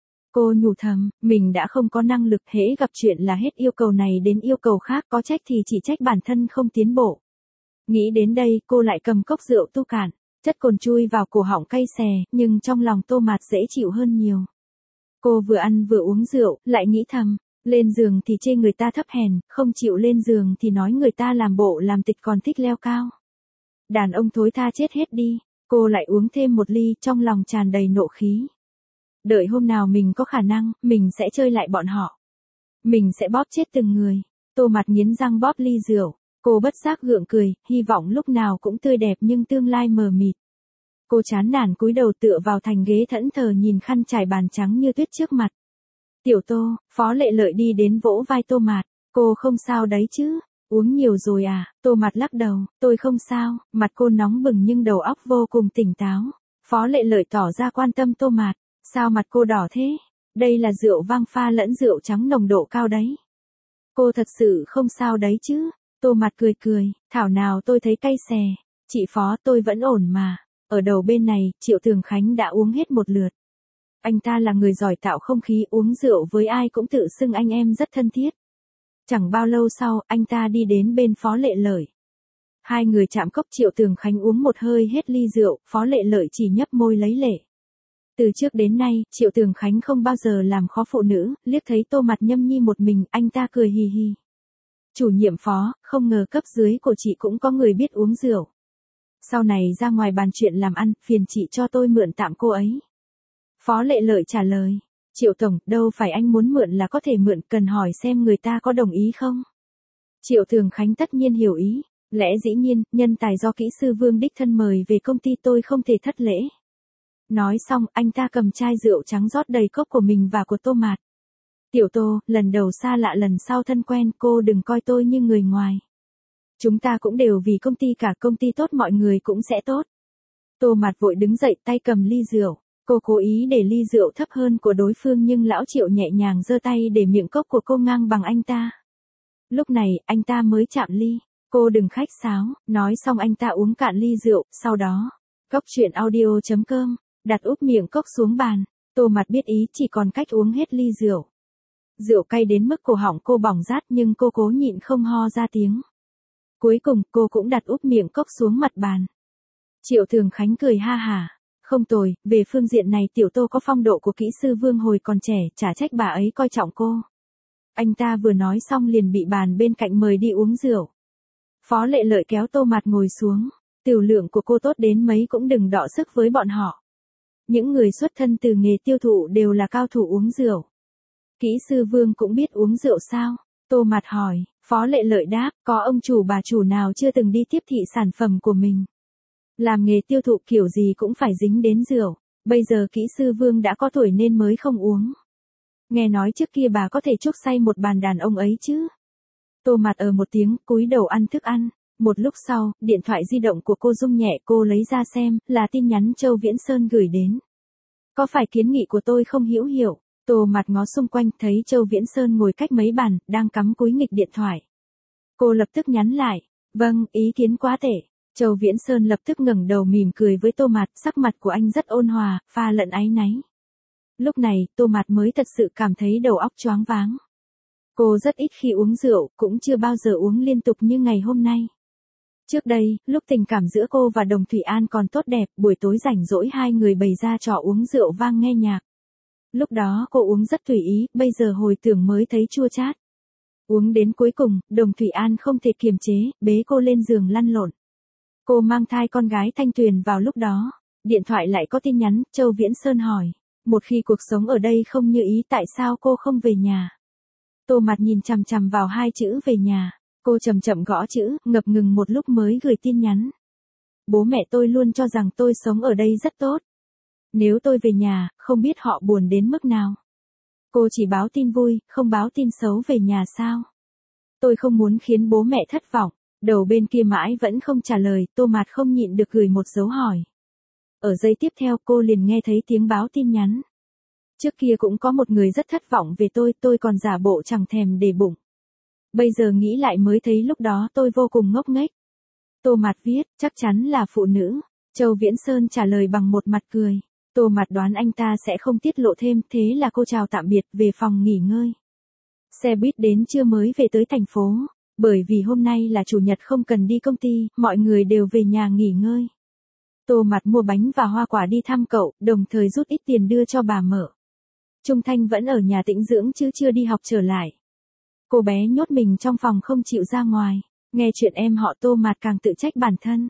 Cô nhủ thầm, mình đã không có năng lực, hễ gặp chuyện là hết yêu cầu này đến yêu cầu khác, có trách thì chỉ trách bản thân không tiến bộ. Nghĩ đến đây, cô lại cầm cốc rượu tu cạn, chất cồn chui vào cổ họng cay xè, nhưng trong lòng Tô Mạt dễ chịu hơn nhiều. Cô vừa ăn vừa uống rượu, lại nghĩ thầm, lên giường thì chê người ta thấp hèn, không chịu lên giường thì nói người ta làm bộ làm tịch còn thích leo cao. Đàn ông thối tha chết hết đi. Cô lại uống thêm một ly, trong lòng tràn đầy nộ khí. Đợi hôm nào mình có khả năng, mình sẽ chơi lại bọn họ. Mình sẽ bóp chết từng người. Tô Mạt nghiến răng bóp ly rượu. Cô bất giác gượng cười, hy vọng lúc nào cũng tươi đẹp nhưng tương lai mờ mịt. Cô chán nản cúi đầu tựa vào thành ghế thẫn thờ nhìn khăn trải bàn trắng như tuyết trước mặt. Tiểu Tô, Phó Lệ Lợi đi đến vỗ vai Tô Mạt. Cô không sao đấy chứ? Uống nhiều rồi à? Tô Mạt lắc đầu, tôi không sao. Mặt cô nóng bừng nhưng đầu óc vô cùng tỉnh táo. Phó Lệ Lợi tỏ ra quan tâm Tô Mạt. Sao mặt cô đỏ thế? Đây là rượu vang pha lẫn rượu trắng nồng độ cao đấy. Cô thật sự không sao đấy chứ? Tô Mạt cười cười, thảo nào tôi thấy cay xè. Chị Phó, tôi vẫn ổn mà. Ở đầu bên này, Triệu Tường Khánh đã uống hết một lượt. Anh ta là người giỏi tạo không khí, uống rượu với ai cũng tự xưng anh em rất thân thiết. Chẳng bao lâu sau, anh ta đi đến bên Phó Lệ Lợi. Hai người chạm cốc, Triệu Tường Khánh uống một hơi hết ly rượu, Phó Lệ Lợi chỉ nhấp môi lấy lệ. Từ trước đến nay, Triệu Tường Khánh không bao giờ làm khó phụ nữ, liếc thấy Tô Mạt nhâm nhi một mình, anh ta cười hì hì. Chủ nhiệm Phó, không ngờ cấp dưới của chị cũng có người biết uống rượu. Sau này ra ngoài bàn chuyện làm ăn, phiền chị cho tôi mượn tạm cô ấy. Phó Lệ Lợi trả lời. Triệu Tổng, đâu phải anh muốn mượn là có thể mượn, cần hỏi xem người ta có đồng ý không? Triệu Tường Khánh tất nhiên hiểu ý. Lẽ dĩ nhiên, nhân tài do kỹ sư Vương đích thân mời về công ty, tôi không thể thất lễ. Nói xong, anh ta cầm chai rượu trắng rót đầy cốc của mình và của Tô Mạt. Tiểu Tô, lần đầu xa lạ lần sau thân quen, cô đừng coi tôi như người ngoài. Chúng ta cũng đều vì công ty cả, công ty tốt mọi người cũng sẽ tốt. Tô Mạt vội đứng dậy tay cầm ly rượu. Cô cố ý để ly rượu thấp hơn của đối phương nhưng lão Triệu nhẹ nhàng giơ tay để miệng cốc của cô ngang bằng anh ta. Lúc này, anh ta mới chạm ly. Cô đừng khách sáo, nói xong anh ta uống cạn ly rượu, sau đó. Cốc truyện audio.com, đặt úp miệng cốc xuống bàn. Tô Mạt biết ý chỉ còn cách uống hết ly rượu. Rượu cay đến mức cổ họng cô bỏng rát nhưng cô cố nhịn không ho ra tiếng. Cuối cùng cô cũng đặt úp miệng cốc xuống mặt bàn. Triệu Thường Khánh cười ha hả. Không tồi, về phương diện này tiểu Tô có phong độ của kỹ sư Vương hồi còn trẻ, chả trách bà ấy coi trọng cô. Anh ta vừa nói xong liền bị bàn bên cạnh mời đi uống rượu. Phó Lệ Lợi kéo Tô Mạt ngồi xuống. Tiểu lượng của cô tốt đến mấy cũng đừng đọ sức với bọn họ. Những người xuất thân từ nghề tiêu thụ đều là cao thủ uống rượu. Kỹ sư Vương cũng biết uống rượu sao? Tô Mạt hỏi. Phó Lệ Lợi đáp, có ông chủ bà chủ nào chưa từng đi tiếp thị sản phẩm của mình. Làm nghề tiêu thụ kiểu gì cũng phải dính đến rượu. Bây giờ kỹ sư Vương đã có tuổi nên mới không uống. Nghe nói trước kia bà có thể chuốc say một bàn đàn ông ấy chứ. Tô Mạt một tiếng, cúi đầu ăn thức ăn. Một lúc sau, điện thoại di động của cô rung nhẹ, cô lấy ra xem, là tin nhắn Châu Viễn Sơn gửi đến. Có phải kiến nghị của tôi không hữu hiệu? Tô Mạt ngó xung quanh, thấy Châu Viễn Sơn ngồi cách mấy bàn, đang cắm cúi nghịch điện thoại. Cô lập tức nhắn lại. Vâng, ý kiến quá tệ. Châu Viễn Sơn lập tức ngẩng đầu mỉm cười với Tô Mạt, sắc mặt của anh rất ôn hòa, pha lẫn áy náy. Lúc này, Tô Mạt mới thật sự cảm thấy đầu óc choáng váng. Cô rất ít khi uống rượu, cũng chưa bao giờ uống liên tục như ngày hôm nay. Trước đây, lúc tình cảm giữa cô và Đồng Thủy An còn tốt đẹp, buổi tối rảnh rỗi hai người bày ra trò uống rượu vang nghe nhạc. Lúc đó cô uống rất tùy ý, bây giờ hồi tưởng mới thấy chua chát. Uống đến cuối cùng, Đồng Thủy An không thể kiềm chế, bế cô lên giường lăn lộn. Cô mang thai con gái Thanh Tuyền vào lúc đó. Điện thoại lại có tin nhắn, Châu Viễn Sơn hỏi. Một khi cuộc sống ở đây không như ý tại sao cô không về nhà? Tô Mạt nhìn chằm chằm vào hai chữ về nhà. Cô chậm chậm gõ chữ, ngập ngừng một lúc mới gửi tin nhắn. Bố mẹ tôi luôn cho rằng tôi sống ở đây rất tốt. Nếu tôi về nhà, không biết họ buồn đến mức nào. Cô chỉ báo tin vui, không báo tin xấu về nhà sao? Tôi không muốn khiến bố mẹ thất vọng. Đầu bên kia mãi vẫn không trả lời, Tô Mạt không nhịn được gửi một dấu hỏi. Ở giây tiếp theo cô liền nghe thấy tiếng báo tin nhắn. Trước kia cũng có một người rất thất vọng về tôi còn giả bộ chẳng thèm để bụng. Bây giờ nghĩ lại mới thấy lúc đó tôi vô cùng ngốc nghếch. Tô Mạt viết, chắc chắn là phụ nữ. Châu Viễn Sơn trả lời bằng một mặt cười. Tô Mạt đoán anh ta sẽ không tiết lộ thêm, thế là cô chào tạm biệt, về phòng nghỉ ngơi. Xe buýt đến trưa mới về tới thành phố. Bởi vì hôm nay là chủ nhật không cần đi công ty, mọi người đều về nhà nghỉ ngơi. Tô Mạt mua bánh và hoa quả đi thăm cậu, đồng thời rút ít tiền đưa cho bà Mợ. Trung Thanh vẫn ở nhà tĩnh dưỡng chứ chưa đi học trở lại. Cô bé nhốt mình trong phòng không chịu ra ngoài. Nghe chuyện em họ Tô Mạt càng tự trách bản thân.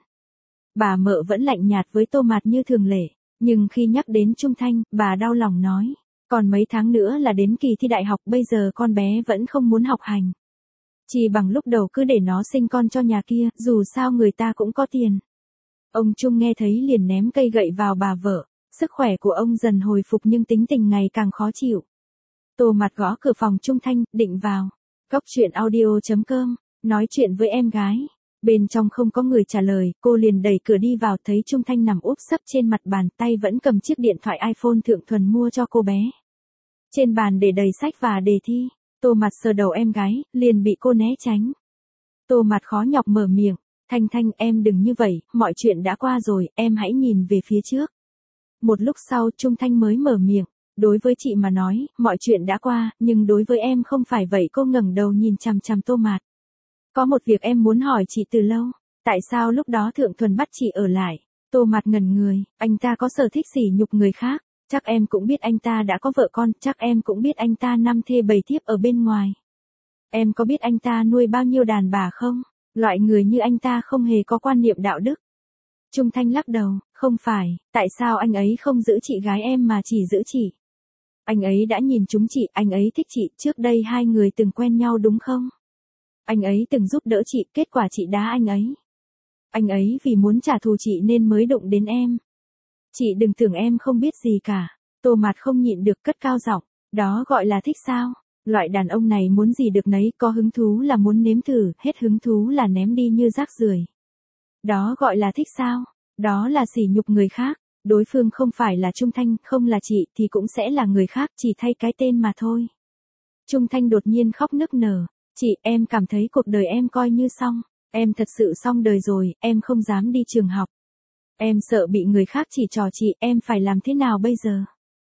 Bà Mợ vẫn lạnh nhạt với Tô Mạt như thường lệ. Nhưng khi nhắc đến Trung Thanh, bà đau lòng nói. Còn mấy tháng nữa là đến kỳ thi đại học, bây giờ con bé vẫn không muốn học hành. Chỉ bằng lúc đầu cứ để nó sinh con cho nhà kia, dù sao người ta cũng có tiền. Ông Trung nghe thấy liền ném cây gậy vào bà vợ. Sức khỏe của ông dần hồi phục nhưng tính tình ngày càng khó chịu. Tô Mạt gõ cửa phòng Trung Thanh, định vào. Cốc truyện audio.com, nói chuyện với em gái. Bên trong không có người trả lời, cô liền đẩy cửa đi vào, thấy Trung Thanh nằm úp sấp trên mặt bàn, tay vẫn cầm chiếc điện thoại iPhone thượng thuần mua cho cô bé. Trên bàn để đầy sách và đề thi. Tô Mạt sờ đầu em gái, liền bị cô né tránh. Tô Mạt khó nhọc mở miệng. Thanh Thanh, em đừng như vậy, mọi chuyện đã qua rồi, em hãy nhìn về phía trước. Một lúc sau Trung Thanh mới mở miệng. Đối với chị mà nói, mọi chuyện đã qua, nhưng đối với em không phải vậy. Cô ngẩng đầu nhìn chằm chằm Tô Mạt. Có một việc em muốn hỏi chị từ lâu. Tại sao lúc đó Thượng Thuần bắt chị ở lại? Tô Mạt ngẩn người, anh ta có sở thích sỉ nhục người khác. Chắc em cũng biết anh ta đã có vợ con, chắc em cũng biết anh ta 5 thê 7 thiếp ở bên ngoài. Em có biết anh ta nuôi bao nhiêu đàn bà không? Loại người như anh ta không hề có quan niệm đạo đức. Trung Thanh lắc đầu, không phải, tại sao anh ấy không giữ chị gái em mà chỉ giữ chị? Anh ấy đã nhìn chúng chị, anh ấy thích chị, trước đây hai người từng quen nhau đúng không? Anh ấy từng giúp đỡ chị, kết quả chị đá anh ấy. Anh ấy vì muốn trả thù chị nên mới đụng đến em. Chị đừng tưởng em không biết gì cả. Tô Mạt không nhịn được cất cao giọng, đó gọi là thích sao? Loại đàn ông này muốn gì được nấy, có hứng thú là muốn nếm thử, hết hứng thú là ném đi như rác rưởi. Đó gọi là thích sao? Đó là sỉ nhục người khác, đối phương không phải là Trung Thanh, không là chị thì cũng sẽ là người khác, chỉ thay cái tên mà thôi. Trung Thanh đột nhiên khóc nức nở, chị, em cảm thấy cuộc đời em coi như xong, em thật sự xong đời rồi, em không dám đi trường học. Em sợ bị người khác chỉ trò chị, em phải làm thế nào bây giờ?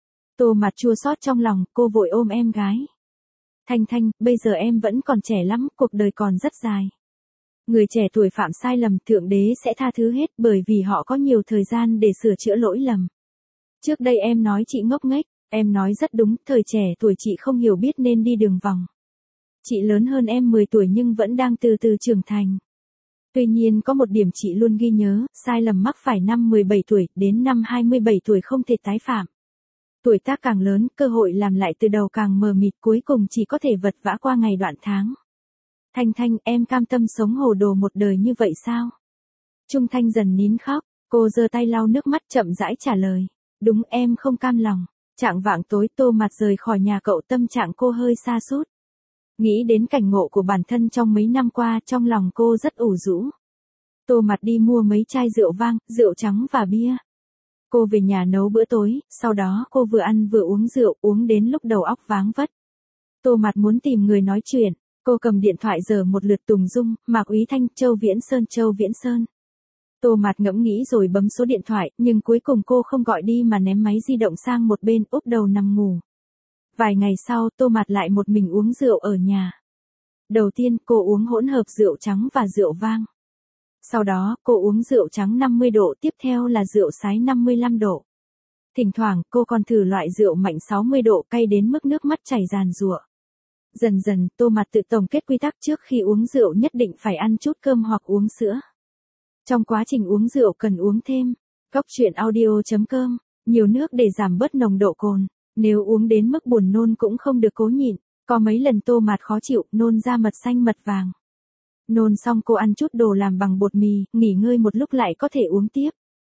Tô Mạt chua xót trong lòng, cô vội ôm em gái. Thanh Thanh, bây giờ em vẫn còn trẻ lắm, cuộc đời còn rất dài. Người trẻ tuổi phạm sai lầm, Thượng Đế sẽ tha thứ hết bởi vì họ có nhiều thời gian để sửa chữa lỗi lầm. Trước đây em nói chị ngốc nghếch, em nói rất đúng, thời trẻ tuổi chị không hiểu biết nên đi đường vòng. Chị lớn hơn em 10 tuổi nhưng vẫn đang từ từ trưởng thành. Tuy nhiên có một điểm chị luôn ghi nhớ, sai lầm mắc phải năm 17 tuổi, đến năm 27 tuổi không thể tái phạm. Tuổi tác càng lớn, cơ hội làm lại từ đầu càng mờ mịt, cuối cùng chỉ có thể vật vã qua ngày đoạn tháng. Thanh Thanh, em cam tâm sống hồ đồ một đời như vậy sao? Trung Thanh dần nín khóc, cô giơ tay lau nước mắt chậm rãi trả lời. Đúng, em không cam lòng. Chạng vạng tối Tô Mạt rời khỏi nhà cậu, tâm trạng cô hơi sa sút. Nghĩ đến cảnh ngộ của bản thân trong mấy năm qua, trong lòng cô rất ủ rũ. Tô Mạt đi mua mấy chai rượu vang, rượu trắng và bia. Cô về nhà nấu bữa tối, sau đó cô vừa ăn vừa uống rượu, uống đến lúc đầu óc váng vất. Tô Mạt muốn tìm người nói chuyện, cô cầm điện thoại giở một lượt Tùng Dung, Mạc Úy Thanh, Châu Viễn Sơn. Tô Mạt ngẫm nghĩ rồi bấm số điện thoại, nhưng cuối cùng cô không gọi đi mà ném máy di động sang một bên, úp đầu nằm ngủ. Vài ngày sau, Tô Mạt lại một mình uống rượu ở nhà. Đầu tiên, cô uống hỗn hợp rượu trắng và rượu vang. Sau đó, cô uống rượu trắng 50 độ, tiếp theo là rượu sái 55 độ. Thỉnh thoảng, cô còn thử loại rượu mạnh 60 độ cay đến mức nước mắt chảy ràn rụa. Dần dần, Tô Mạt tự tổng kết quy tắc trước khi uống rượu nhất định phải ăn chút cơm hoặc uống sữa. Trong quá trình uống rượu cần uống thêm. Goctruyện.audio.com, nhiều nước để giảm bớt nồng độ cồn. Nếu uống đến mức buồn nôn cũng không được cố nhịn. Có mấy lần Tô Mạt khó chịu, nôn ra mật xanh mật vàng. Nôn xong cô ăn chút đồ làm bằng bột mì, nghỉ ngơi một lúc lại có thể uống tiếp.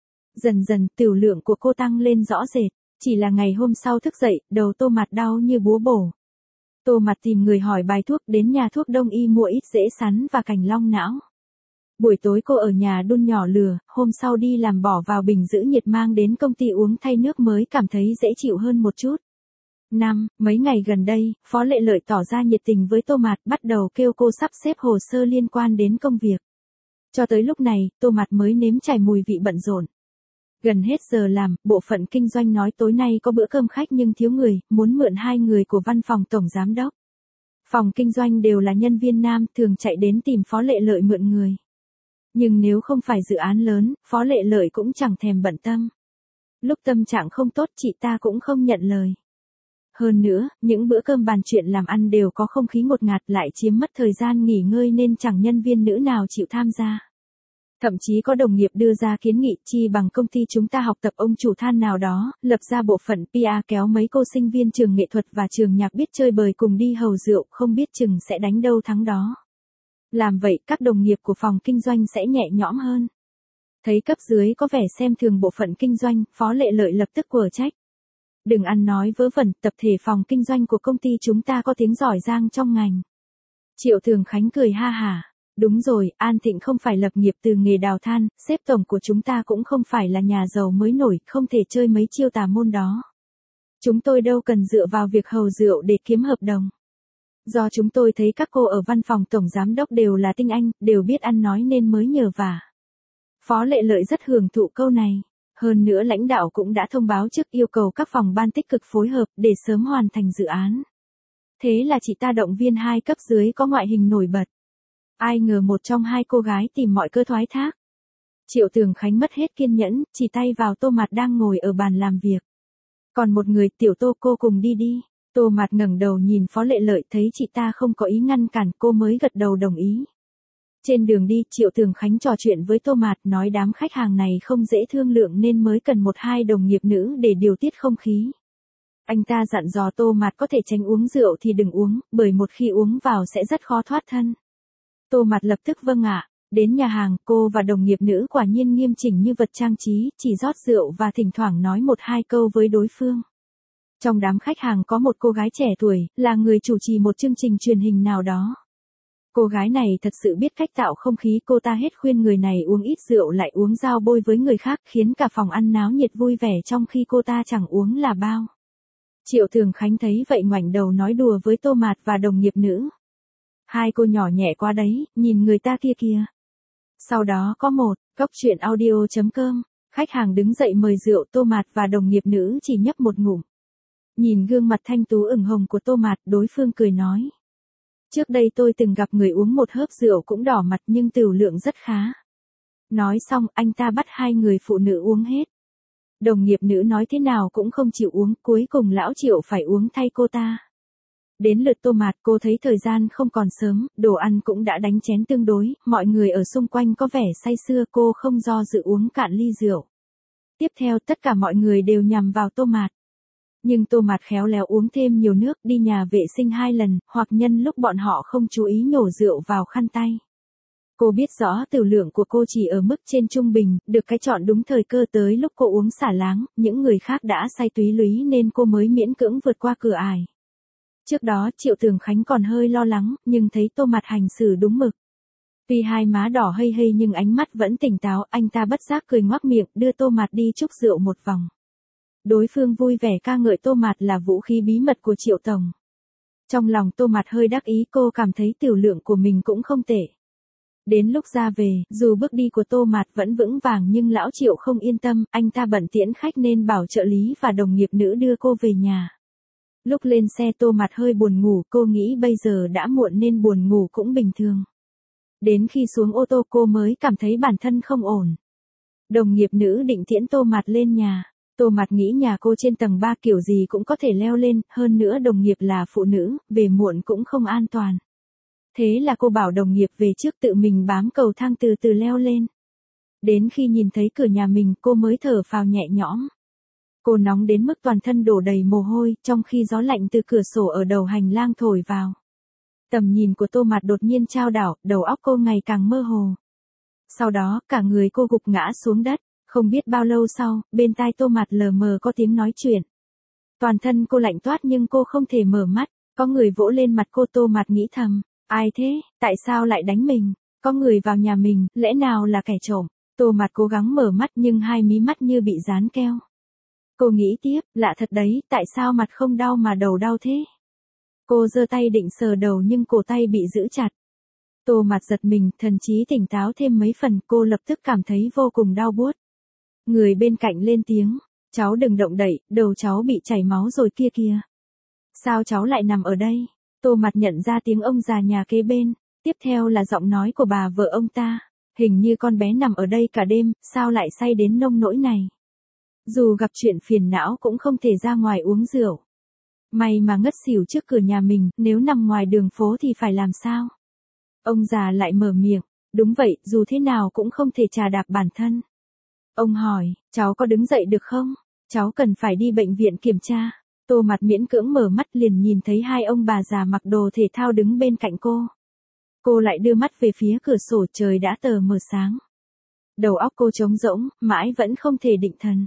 Dần dần, tiểu lượng của cô tăng lên rõ rệt. Chỉ là ngày hôm sau thức dậy, đầu Tô Mạt đau như búa bổ. Tô Mạt tìm người hỏi bài thuốc, đến nhà thuốc đông y mua ít rễ sắn và cành long não. Buổi tối cô ở nhà đun nhỏ lửa, hôm sau đi làm bỏ vào bình giữ nhiệt mang đến công ty uống thay nước mới cảm thấy dễ chịu hơn một chút. Mấy ngày gần đây, Phó Lệ Lợi tỏ ra nhiệt tình với Tô Mạt, bắt đầu kêu cô sắp xếp hồ sơ liên quan đến công việc. Cho tới lúc này, Tô Mạt mới nếm trải mùi vị bận rộn. Gần hết giờ làm, bộ phận kinh doanh nói tối nay có bữa cơm khách nhưng thiếu người, muốn mượn 2 người của văn phòng tổng giám đốc. Phòng kinh doanh đều là nhân viên nam, thường chạy đến tìm Phó Lệ Lợi mượn người. Nhưng nếu không phải dự án lớn, Phó Lệ Lợi cũng chẳng thèm bận tâm. Lúc tâm trạng không tốt chị ta cũng không nhận lời. Hơn nữa, những bữa cơm bàn chuyện làm ăn đều có không khí ngột ngạt, lại chiếm mất thời gian nghỉ ngơi nên chẳng nhân viên nữ nào chịu tham gia. Thậm chí có đồng nghiệp đưa ra kiến nghị chi bằng công ty chúng ta học tập ông chủ than nào đó, lập ra bộ phận PR kéo mấy cô sinh viên trường nghệ thuật và trường nhạc biết chơi bời cùng đi hầu rượu, không biết chừng sẽ đánh đâu thắng đó. Làm vậy các đồng nghiệp của phòng kinh doanh sẽ nhẹ nhõm hơn. Thấy cấp dưới có vẻ xem thường bộ phận kinh doanh, Phó Lệ Lợi lập tức quở trách. Đừng ăn nói vớ vẩn, tập thể phòng kinh doanh của công ty chúng ta có tiếng giỏi giang trong ngành. Triệu Thường Khánh cười ha hả. Đúng rồi, An Thịnh không phải lập nghiệp từ nghề đào than, sếp tổng của chúng ta cũng không phải là nhà giàu mới nổi, không thể chơi mấy chiêu tà môn đó. Chúng tôi đâu cần dựa vào việc hầu rượu để kiếm hợp đồng. Do chúng tôi thấy các cô ở văn phòng tổng giám đốc đều là tinh anh, đều biết ăn nói nên mới nhờ vả. Phó Lệ Lợi rất hưởng thụ câu này. Hơn nữa lãnh đạo cũng đã thông báo trước yêu cầu các phòng ban tích cực phối hợp để sớm hoàn thành dự án. Thế là chị ta động viên 2 cấp dưới có ngoại hình nổi bật. Ai ngờ một trong 2 cô gái tìm mọi cơ thoái thác. Triệu Thường Khánh mất hết kiên nhẫn, chỉ tay vào Tô Mạt đang ngồi ở bàn làm việc. Còn một người, Tiểu Tô, cô cùng đi đi. Tô Mạt ngẩng đầu nhìn Phó Lệ Lợi, thấy chị ta không có ý ngăn cản, cô mới gật đầu đồng ý. Trên đường đi, Triệu Thường Khánh trò chuyện với Tô Mạt, nói đám khách hàng này không dễ thương lượng nên mới cần 1-2 đồng nghiệp nữ để điều tiết không khí. Anh ta dặn dò Tô Mạt có thể tránh uống rượu thì đừng uống, bởi một khi uống vào sẽ rất khó thoát thân. Tô Mạt lập tức vâng ạ. Đến nhà hàng, cô và đồng nghiệp nữ quả nhiên nghiêm chỉnh như vật trang trí, chỉ rót rượu và thỉnh thoảng nói 1-2 câu với đối phương. Trong đám khách hàng có một cô gái trẻ tuổi, là người chủ trì một chương trình truyền hình nào đó. Cô gái này thật sự biết cách tạo không khí, cô ta hết khuyên người này uống ít rượu lại uống dao bôi với người khác, khiến cả phòng ăn náo nhiệt vui vẻ trong khi cô ta chẳng uống là bao. Triệu Thường Khánh thấy vậy ngoảnh đầu nói đùa với Tô Mạt và đồng nghiệp nữ. Hai cô nhỏ nhẹ quá đấy, nhìn người ta kia kìa. Sau đó có một, cốc truyện audio.com, khách hàng đứng dậy mời rượu, Tô Mạt và đồng nghiệp nữ chỉ nhấp một ngụm. Nhìn gương mặt thanh tú ửng hồng của Tô Mạt, đối phương cười nói. Trước đây tôi từng gặp người uống một hớp rượu cũng đỏ mặt nhưng tửu lượng rất khá. Nói xong anh ta bắt hai người phụ nữ uống hết. Đồng nghiệp nữ nói thế nào cũng không chịu uống, cuối cùng lão Triệu phải uống thay cô ta. Đến lượt Tô Mạt, cô thấy thời gian không còn sớm, đồ ăn cũng đã đánh chén tương đối, mọi người ở xung quanh có vẻ say sưa, cô không do dự uống cạn ly rượu. Tiếp theo tất cả mọi người đều nhằm vào Tô Mạt. Nhưng Tô Mạt khéo léo uống thêm nhiều nước, đi nhà vệ sinh 2 lần, hoặc nhân lúc bọn họ không chú ý nhổ rượu vào khăn tay. Cô biết rõ tửu lượng của cô chỉ ở mức trên trung bình, được cái chọn đúng thời cơ tới lúc cô uống xả láng, những người khác đã say túy lúy nên cô mới miễn cưỡng vượt qua cửa ải. Trước đó Triệu Thường Khánh còn hơi lo lắng, nhưng thấy Tô Mạt hành xử đúng mực. Tuy hai má đỏ hây hây nhưng ánh mắt vẫn tỉnh táo, anh ta bất giác cười ngoác miệng, đưa Tô Mạt đi chúc rượu một vòng. Đối phương vui vẻ ca ngợi Tô Mạt là vũ khí bí mật của Triệu Tổng. Trong lòng Tô Mạt hơi đắc ý, cô cảm thấy tửu lượng của mình cũng không tệ. Đến lúc ra về, dù bước đi của Tô Mạt vẫn vững vàng nhưng lão Triệu không yên tâm, anh ta bận tiễn khách nên bảo trợ lý và đồng nghiệp nữ đưa cô về nhà. Lúc lên xe Tô Mạt hơi buồn ngủ, cô nghĩ bây giờ đã muộn nên buồn ngủ cũng bình thường. Đến khi xuống ô tô cô mới cảm thấy bản thân không ổn. Đồng nghiệp nữ định tiễn Tô Mạt lên nhà. Tô Mạt nghĩ nhà cô trên tầng 3 kiểu gì cũng có thể leo lên, hơn nữa đồng nghiệp là phụ nữ, về muộn cũng không an toàn. Thế là cô bảo đồng nghiệp về trước tự mình bám cầu thang từ từ leo lên. Đến khi nhìn thấy cửa nhà mình cô mới thở phào nhẹ nhõm. Cô nóng đến mức toàn thân đổ đầy mồ hôi, trong khi gió lạnh từ cửa sổ ở đầu hành lang thổi vào. Tầm nhìn của Tô Mạt đột nhiên chao đảo, đầu óc cô ngày càng mơ hồ. Sau đó, cả người cô gục ngã xuống đất. Không biết bao lâu sau, bên tai Tô Mạt lờ mờ có tiếng nói chuyện. Toàn thân cô lạnh toát nhưng cô không thể mở mắt, có người vỗ lên mặt cô. Tô Mạt nghĩ thầm, ai thế, tại sao lại đánh mình, có người vào nhà mình, lẽ nào là kẻ trộm. Tô Mạt cố gắng mở mắt nhưng hai mí mắt như bị dán keo. Cô nghĩ tiếp, lạ thật đấy, tại sao mặt không đau mà đầu đau thế. Cô giơ tay định sờ đầu nhưng cổ tay bị giữ chặt. Tô Mạt giật mình, thần trí tỉnh táo thêm mấy phần, cô lập tức cảm thấy vô cùng đau buốt. Người bên cạnh lên tiếng, cháu đừng động đậy, đầu cháu bị chảy máu rồi kia kìa. Sao cháu lại nằm ở đây? Tô Mạt nhận ra tiếng ông già nhà kế bên, tiếp theo là giọng nói của bà vợ ông ta. Hình như con bé nằm ở đây cả đêm, sao lại say đến nông nỗi này? Dù gặp chuyện phiền não cũng không thể ra ngoài uống rượu. May mà ngất xỉu trước cửa nhà mình, nếu nằm ngoài đường phố thì phải làm sao? Ông già lại mở miệng, đúng vậy, dù thế nào cũng không thể chà đạp bản thân. Ông hỏi, cháu có đứng dậy được không? Cháu cần phải đi bệnh viện kiểm tra. Tô Mạt miễn cưỡng mở mắt liền nhìn thấy hai ông bà già mặc đồ thể thao đứng bên cạnh cô. Cô lại đưa mắt về phía cửa sổ, trời đã tờ mờ sáng. Đầu óc cô trống rỗng, mãi vẫn không thể định thần.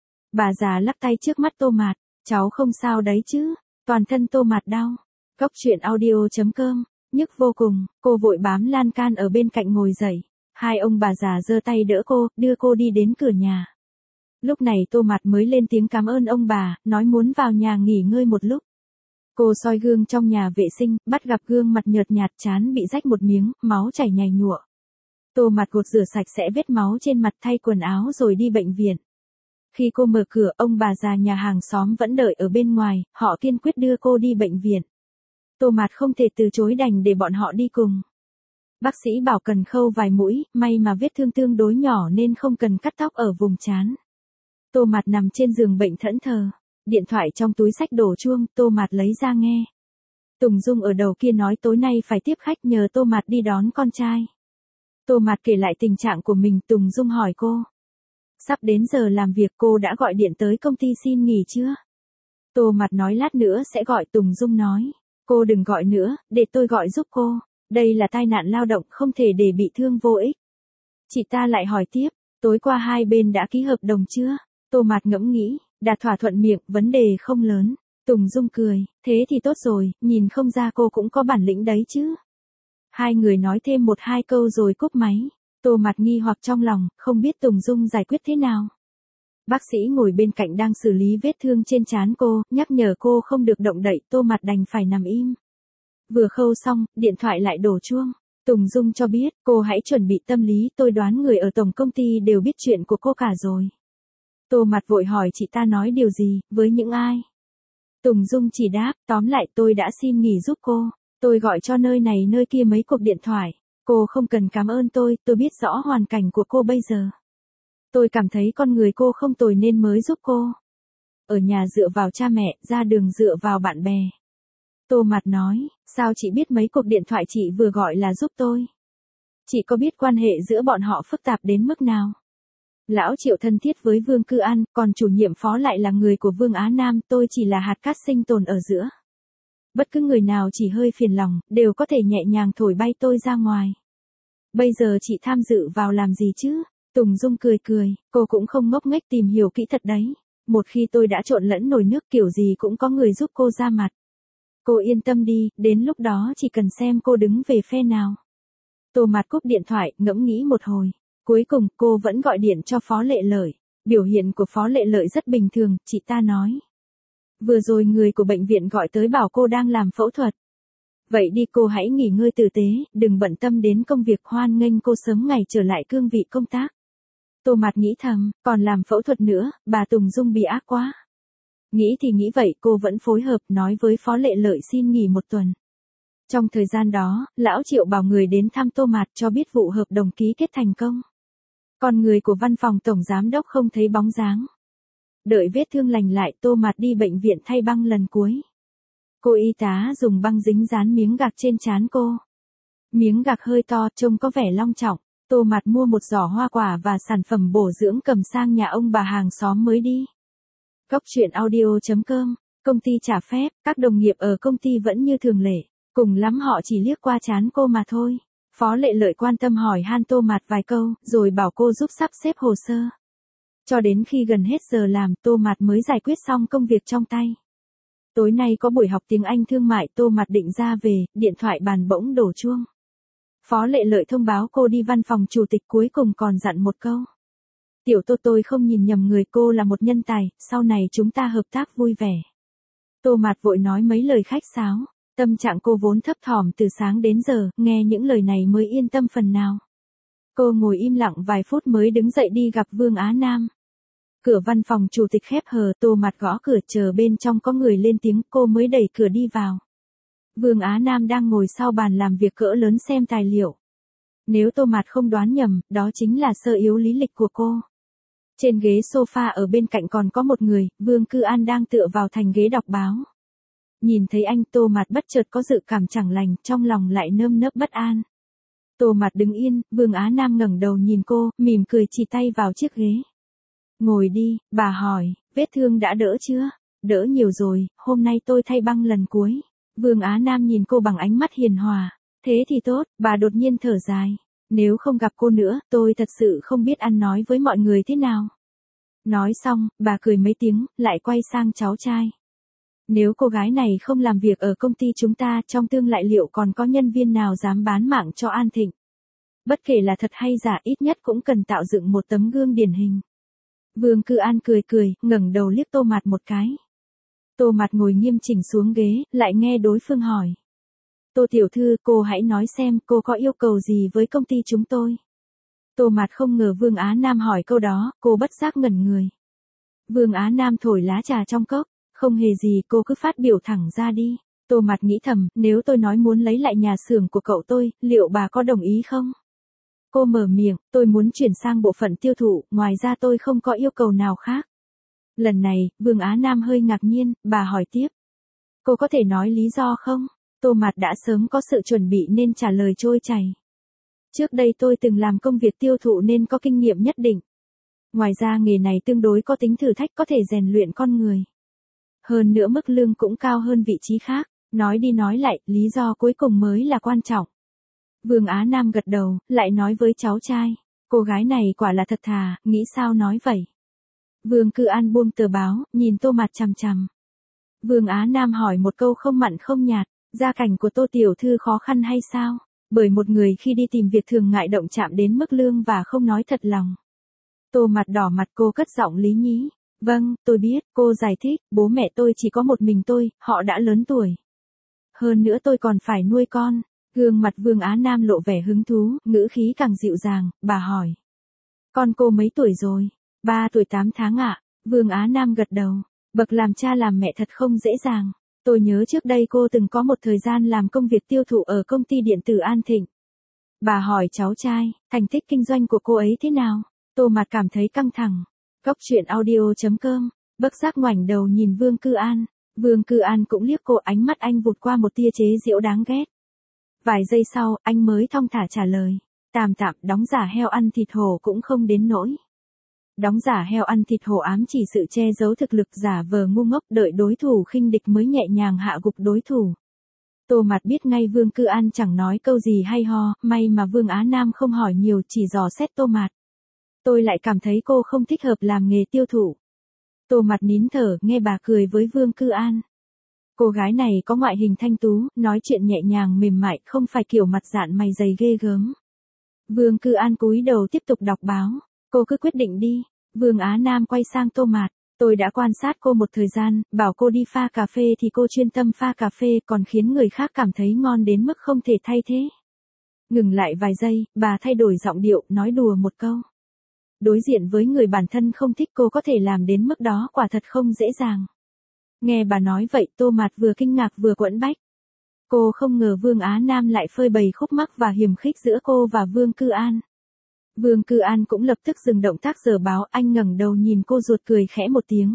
Bà già lắc tay trước mắt Tô Mạt, cháu không sao đấy chứ? Toàn thân Tô Mạt đau. Cốc truyện audio.com, nhức vô cùng, cô vội bám lan can ở bên cạnh ngồi dậy. Hai ông bà già giơ tay đỡ cô, đưa cô đi đến cửa nhà. Lúc này Tô Mạt mới lên tiếng cảm ơn ông bà, nói muốn vào nhà nghỉ ngơi một lúc. Cô soi gương trong nhà vệ sinh, bắt gặp gương mặt nhợt nhạt, trán bị rách một miếng, máu chảy nhày nhụa. Tô Mạt gột rửa sạch sẽ vết máu trên mặt, thay quần áo rồi đi bệnh viện. Khi cô mở cửa, ông bà già nhà hàng xóm vẫn đợi ở bên ngoài, họ kiên quyết đưa cô đi bệnh viện. Tô Mạt không thể từ chối, đành để bọn họ đi cùng. Bác sĩ bảo cần khâu vài mũi, may mà vết thương tương đối nhỏ nên không cần cắt tóc ở vùng trán. Tô Mạt nằm trên giường bệnh thẫn thờ, điện thoại trong túi xách đổ chuông, Tô Mạt lấy ra nghe. Tùng Dung ở đầu kia nói tối nay phải tiếp khách, nhờ Tô Mạt đi đón con trai. Tô Mạt kể lại tình trạng của mình, Tùng Dung hỏi cô. Sắp đến giờ làm việc, cô đã gọi điện tới công ty xin nghỉ chưa? Tô Mạt nói lát nữa sẽ gọi. Tùng Dung nói, cô đừng gọi nữa, để tôi gọi giúp cô. Đây là tai nạn lao động, không thể để bị thương vô ích. Chị ta lại hỏi tiếp, tối qua hai bên đã ký hợp đồng chưa? Tô Mạt ngẫm nghĩ, đạt thỏa thuận miệng, vấn đề không lớn. Tùng Dung cười, thế thì tốt rồi, nhìn không ra cô cũng có bản lĩnh đấy chứ. Hai người nói thêm một hai câu rồi cúp máy. Tô Mạt nghi hoặc trong lòng, không biết Tùng Dung giải quyết thế nào. Bác sĩ ngồi bên cạnh đang xử lý vết thương trên trán cô, nhắc nhở cô không được động đậy, Tô Mạt đành phải nằm im. Vừa khâu xong, điện thoại lại đổ chuông. Tùng Dung cho biết, cô hãy chuẩn bị tâm lý, tôi đoán người ở tổng công ty đều biết chuyện của cô cả rồi. Tô Mạt vội hỏi chị ta nói điều gì, với những ai? Tùng Dung chỉ đáp, tóm lại tôi đã xin nghỉ giúp cô. Tôi gọi cho nơi này nơi kia mấy cuộc điện thoại. Cô không cần cảm ơn tôi biết rõ hoàn cảnh của cô bây giờ. Tôi cảm thấy con người cô không tồi nên mới giúp cô. Ở nhà dựa vào cha mẹ, ra đường dựa vào bạn bè. Tô Mạt nói, sao chị biết mấy cuộc điện thoại chị vừa gọi là giúp tôi? Chị có biết quan hệ giữa bọn họ phức tạp đến mức nào? Lão Triệu thân thiết với Vương Cư An, còn chủ nhiệm phó lại là người của Vương Á Nam, tôi chỉ là hạt cát sinh tồn ở giữa. Bất cứ người nào chỉ hơi phiền lòng, đều có thể nhẹ nhàng thổi bay tôi ra ngoài. Bây giờ chị tham dự vào làm gì chứ? Tùng Dung cười cười, cô cũng không ngốc nghếch tìm hiểu kỹ thật đấy. Một khi tôi đã trộn lẫn nồi nước kiểu gì cũng có người giúp cô ra mặt. Cô yên tâm đi, đến lúc đó chỉ cần xem cô đứng về phe nào. Tô Mạt cúp điện thoại, ngẫm nghĩ một hồi. Cuối cùng, cô vẫn gọi điện cho Phó Lệ Lợi. Biểu hiện của Phó Lệ Lợi rất bình thường, chị ta nói. Vừa rồi người của bệnh viện gọi tới bảo cô đang làm phẫu thuật. Vậy đi cô hãy nghỉ ngơi tử tế, đừng bận tâm đến công việc, hoan nghênh cô sớm ngày trở lại cương vị công tác. Tô Mạt nghĩ thầm, còn làm phẫu thuật nữa, bà Tùng Dung bị ác quá. Nghĩ thì nghĩ vậy, cô vẫn phối hợp, nói với Phó Lệ Lợi xin nghỉ một tuần. Trong thời gian đó, Lão Triệu bảo người đến thăm Tô Mạt cho biết vụ hợp đồng ký kết thành công. Còn người của văn phòng tổng giám đốc không thấy bóng dáng. Đợi vết thương lành lại, Tô Mạt đi bệnh viện thay băng lần cuối. Cô y tá dùng băng dính dán miếng gạc trên trán cô. Miếng gạc hơi to, trông có vẻ long trọng. Tô Mạt mua một giỏ hoa quả và sản phẩm bổ dưỡng cầm sang nhà ông bà hàng xóm mới đi. Góc truyện audio.com, công ty trả phép, các đồng nghiệp ở công ty vẫn như thường lệ. Cùng lắm họ chỉ liếc qua trán cô mà thôi. Phó Lệ Lợi quan tâm hỏi han Tô Mạt vài câu, rồi bảo cô giúp sắp xếp hồ sơ. Cho đến khi gần hết giờ làm, Tô Mạt mới giải quyết xong công việc trong tay. Tối nay có buổi học tiếng Anh thương mại, Tô Mạt định ra về, điện thoại bàn bỗng đổ chuông. Phó Lệ Lợi thông báo cô đi văn phòng chủ tịch, cuối cùng còn dặn một câu. Tiểu Tô, tôi không nhìn nhầm người, cô là một nhân tài, sau này chúng ta hợp tác vui vẻ. Tô Mạt vội nói mấy lời khách sáo. Tâm trạng cô vốn thấp thỏm từ sáng đến giờ, nghe những lời này mới yên tâm phần nào. Cô ngồi im lặng vài phút mới đứng dậy đi gặp Vương Á Nam. Cửa văn phòng chủ tịch khép hờ, Tô Mạt gõ cửa chờ bên trong có người lên tiếng, cô mới đẩy cửa đi vào. Vương Á Nam đang ngồi sau bàn làm việc cỡ lớn xem tài liệu. Nếu Tô Mạt không đoán nhầm, đó chính là sơ yếu lý lịch của cô. Trên ghế sofa ở bên cạnh còn có một người, Vương Cư An đang tựa vào thành ghế đọc báo. Nhìn thấy anh, Tô Mạt bất chợt có dự cảm chẳng lành, trong lòng lại nơm nớp bất an. Tô Mạt đứng yên, Vương Á Nam ngẩng đầu nhìn cô, mỉm cười chỉ tay vào chiếc ghế. Ngồi đi, bà hỏi, vết thương đã đỡ chưa? Đỡ nhiều rồi, hôm nay tôi thay băng lần cuối. Vương Á Nam nhìn cô bằng ánh mắt hiền hòa. Thế thì tốt, bà đột nhiên thở dài. Nếu không gặp cô nữa, tôi thật sự không biết ăn nói với mọi người thế nào. Nói xong, bà cười mấy tiếng, lại quay sang cháu trai. Nếu cô gái này không làm việc ở công ty chúng ta, trong tương lai liệu còn có nhân viên nào dám bán mạng cho An Thịnh? Bất kể là thật hay giả, ít nhất cũng cần tạo dựng một tấm gương điển hình. Vương Cư An cười cười, ngẩng đầu liếc Tô Mạt một cái. Tô Mạt ngồi nghiêm chỉnh xuống ghế, lại nghe đối phương hỏi. Tô tiểu thư, cô hãy nói xem cô có yêu cầu gì với công ty chúng tôi. Tô Mạt không ngờ Vương Á Nam hỏi câu đó, cô bất giác ngẩn người. Vương Á Nam thổi lá trà trong cốc. Không hề gì, cô cứ phát biểu thẳng ra đi. Tô Mạt nghĩ thầm, nếu tôi nói muốn lấy lại nhà xưởng của cậu tôi, liệu bà có đồng ý không? Cô mở miệng, tôi muốn chuyển sang bộ phận tiêu thụ, ngoài ra tôi không có yêu cầu nào khác. Lần này, Vương Á Nam hơi ngạc nhiên, bà hỏi tiếp. Cô có thể nói lý do không? Tô Mạt đã sớm có sự chuẩn bị nên trả lời trôi chảy. Trước đây tôi từng làm công việc tiêu thụ nên có kinh nghiệm nhất định. Ngoài ra nghề này tương đối có tính thử thách, có thể rèn luyện con người. Hơn nữa mức lương cũng cao hơn vị trí khác. Nói đi nói lại, lý do cuối cùng mới là quan trọng. Vương Á Nam gật đầu, lại nói với cháu trai. Cô gái này quả là thật thà, nghĩ sao nói vậy. Vương Cư An buông tờ báo, nhìn Tô Mạt chằm chằm. Vương Á Nam hỏi một câu không mặn không nhạt. Gia cảnh của Tô tiểu thư khó khăn hay sao? Bởi một người khi đi tìm việc thường ngại động chạm đến mức lương và không nói thật lòng. Tô mặt đỏ mặt, cô cất giọng lý nhí. Vâng, tôi biết, cô giải thích, bố mẹ tôi chỉ có một mình tôi, họ đã lớn tuổi. Hơn nữa tôi còn phải nuôi con. Gương mặt Vương Á Nam lộ vẻ hứng thú, ngữ khí càng dịu dàng, bà hỏi. Con cô mấy tuổi rồi? 3 tuổi 8 tháng ạ. Vương Á Nam gật đầu. Bậc làm cha làm mẹ thật không dễ dàng. Tôi nhớ trước đây cô từng có một thời gian làm công việc tiêu thụ ở công ty điện tử An Thịnh. Bà hỏi cháu trai, thành tích kinh doanh của cô ấy thế nào? Tô Mạt cảm thấy căng thẳng. Góc truyện audio.com, bất giác ngoảnh đầu nhìn Vương Cư An. Vương Cư An cũng liếc cô, ánh mắt anh vụt qua một tia chế giễu đáng ghét. Vài giây sau, anh mới thong thả trả lời. Tạm tạm, đóng giả heo ăn thịt hổ cũng không đến nỗi. Đóng giả heo ăn thịt hổ ám chỉ sự che giấu thực lực, giả vờ ngu ngốc, đợi đối thủ khinh địch mới nhẹ nhàng hạ gục đối thủ. Tô Mạt biết ngay Vương Cư An chẳng nói câu gì hay ho, may mà Vương Á Nam không hỏi nhiều, chỉ dò xét Tô Mạt. Tôi lại cảm thấy cô không thích hợp làm nghề tiêu thụ. Tô Mạt nín thở, nghe bà cười với Vương Cư An. Cô gái này có ngoại hình thanh tú, nói chuyện nhẹ nhàng mềm mại, không phải kiểu mặt dạn mày dày ghê gớm. Vương Cư An cúi đầu tiếp tục đọc báo. Cô cứ quyết định đi. Vương Á Nam quay sang Tô Mạt. Tôi đã quan sát cô một thời gian, bảo cô đi pha cà phê thì cô chuyên tâm pha cà phê, còn khiến người khác cảm thấy ngon đến mức không thể thay thế. Ngừng lại vài giây, bà thay đổi giọng điệu, nói đùa một câu. Đối diện với người bản thân không thích, cô có thể làm đến mức đó quả thật không dễ dàng. Nghe bà nói vậy, Tô Mạt vừa kinh ngạc vừa quẫn bách. Cô không ngờ Vương Á Nam lại phơi bày khúc mắc và hiềm khích giữa cô và Vương Cư An. Vương Cư An cũng lập tức dừng động tác giở báo, anh ngẩng đầu nhìn cô ruột cười khẽ một tiếng.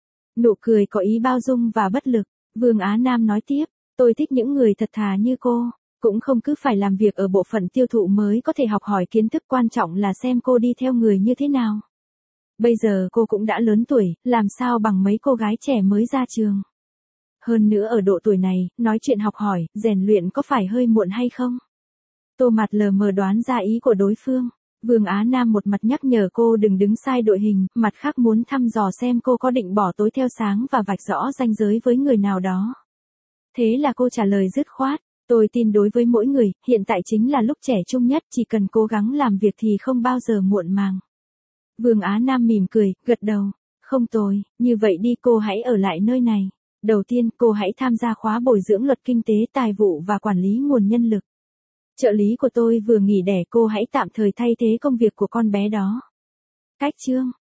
Nụ cười có ý bao dung và bất lực. Vương Á Nam nói tiếp, tôi thích những người thật thà như cô, cũng không cứ phải làm việc ở bộ phận tiêu thụ mới có thể học hỏi kiến thức, quan trọng là xem cô đi theo người như thế nào. Bây giờ cô cũng đã lớn tuổi, làm sao bằng mấy cô gái trẻ mới ra trường. Hơn nữa ở độ tuổi này, nói chuyện học hỏi, rèn luyện có phải hơi muộn hay không? Tô Mạt lờ mờ đoán ra ý của đối phương. Vương Á Nam một mặt nhắc nhở cô đừng đứng sai đội hình, mặt khác muốn thăm dò xem cô có định bỏ tối theo sáng và vạch rõ ranh giới với người nào đó. Thế là cô trả lời dứt khoát, tôi tin đối với mỗi người, hiện tại chính là lúc trẻ trung nhất, chỉ cần cố gắng làm việc thì không bao giờ muộn màng. Vương Á Nam mỉm cười, gật đầu, không tồi, như vậy đi, cô hãy ở lại nơi này. Đầu tiên, cô hãy tham gia khóa bồi dưỡng luật kinh tế, tài vụ và quản lý nguồn nhân lực. Trợ lý của tôi vừa nghỉ đẻ, cô hãy tạm thời thay thế công việc của con bé đó. Cách chương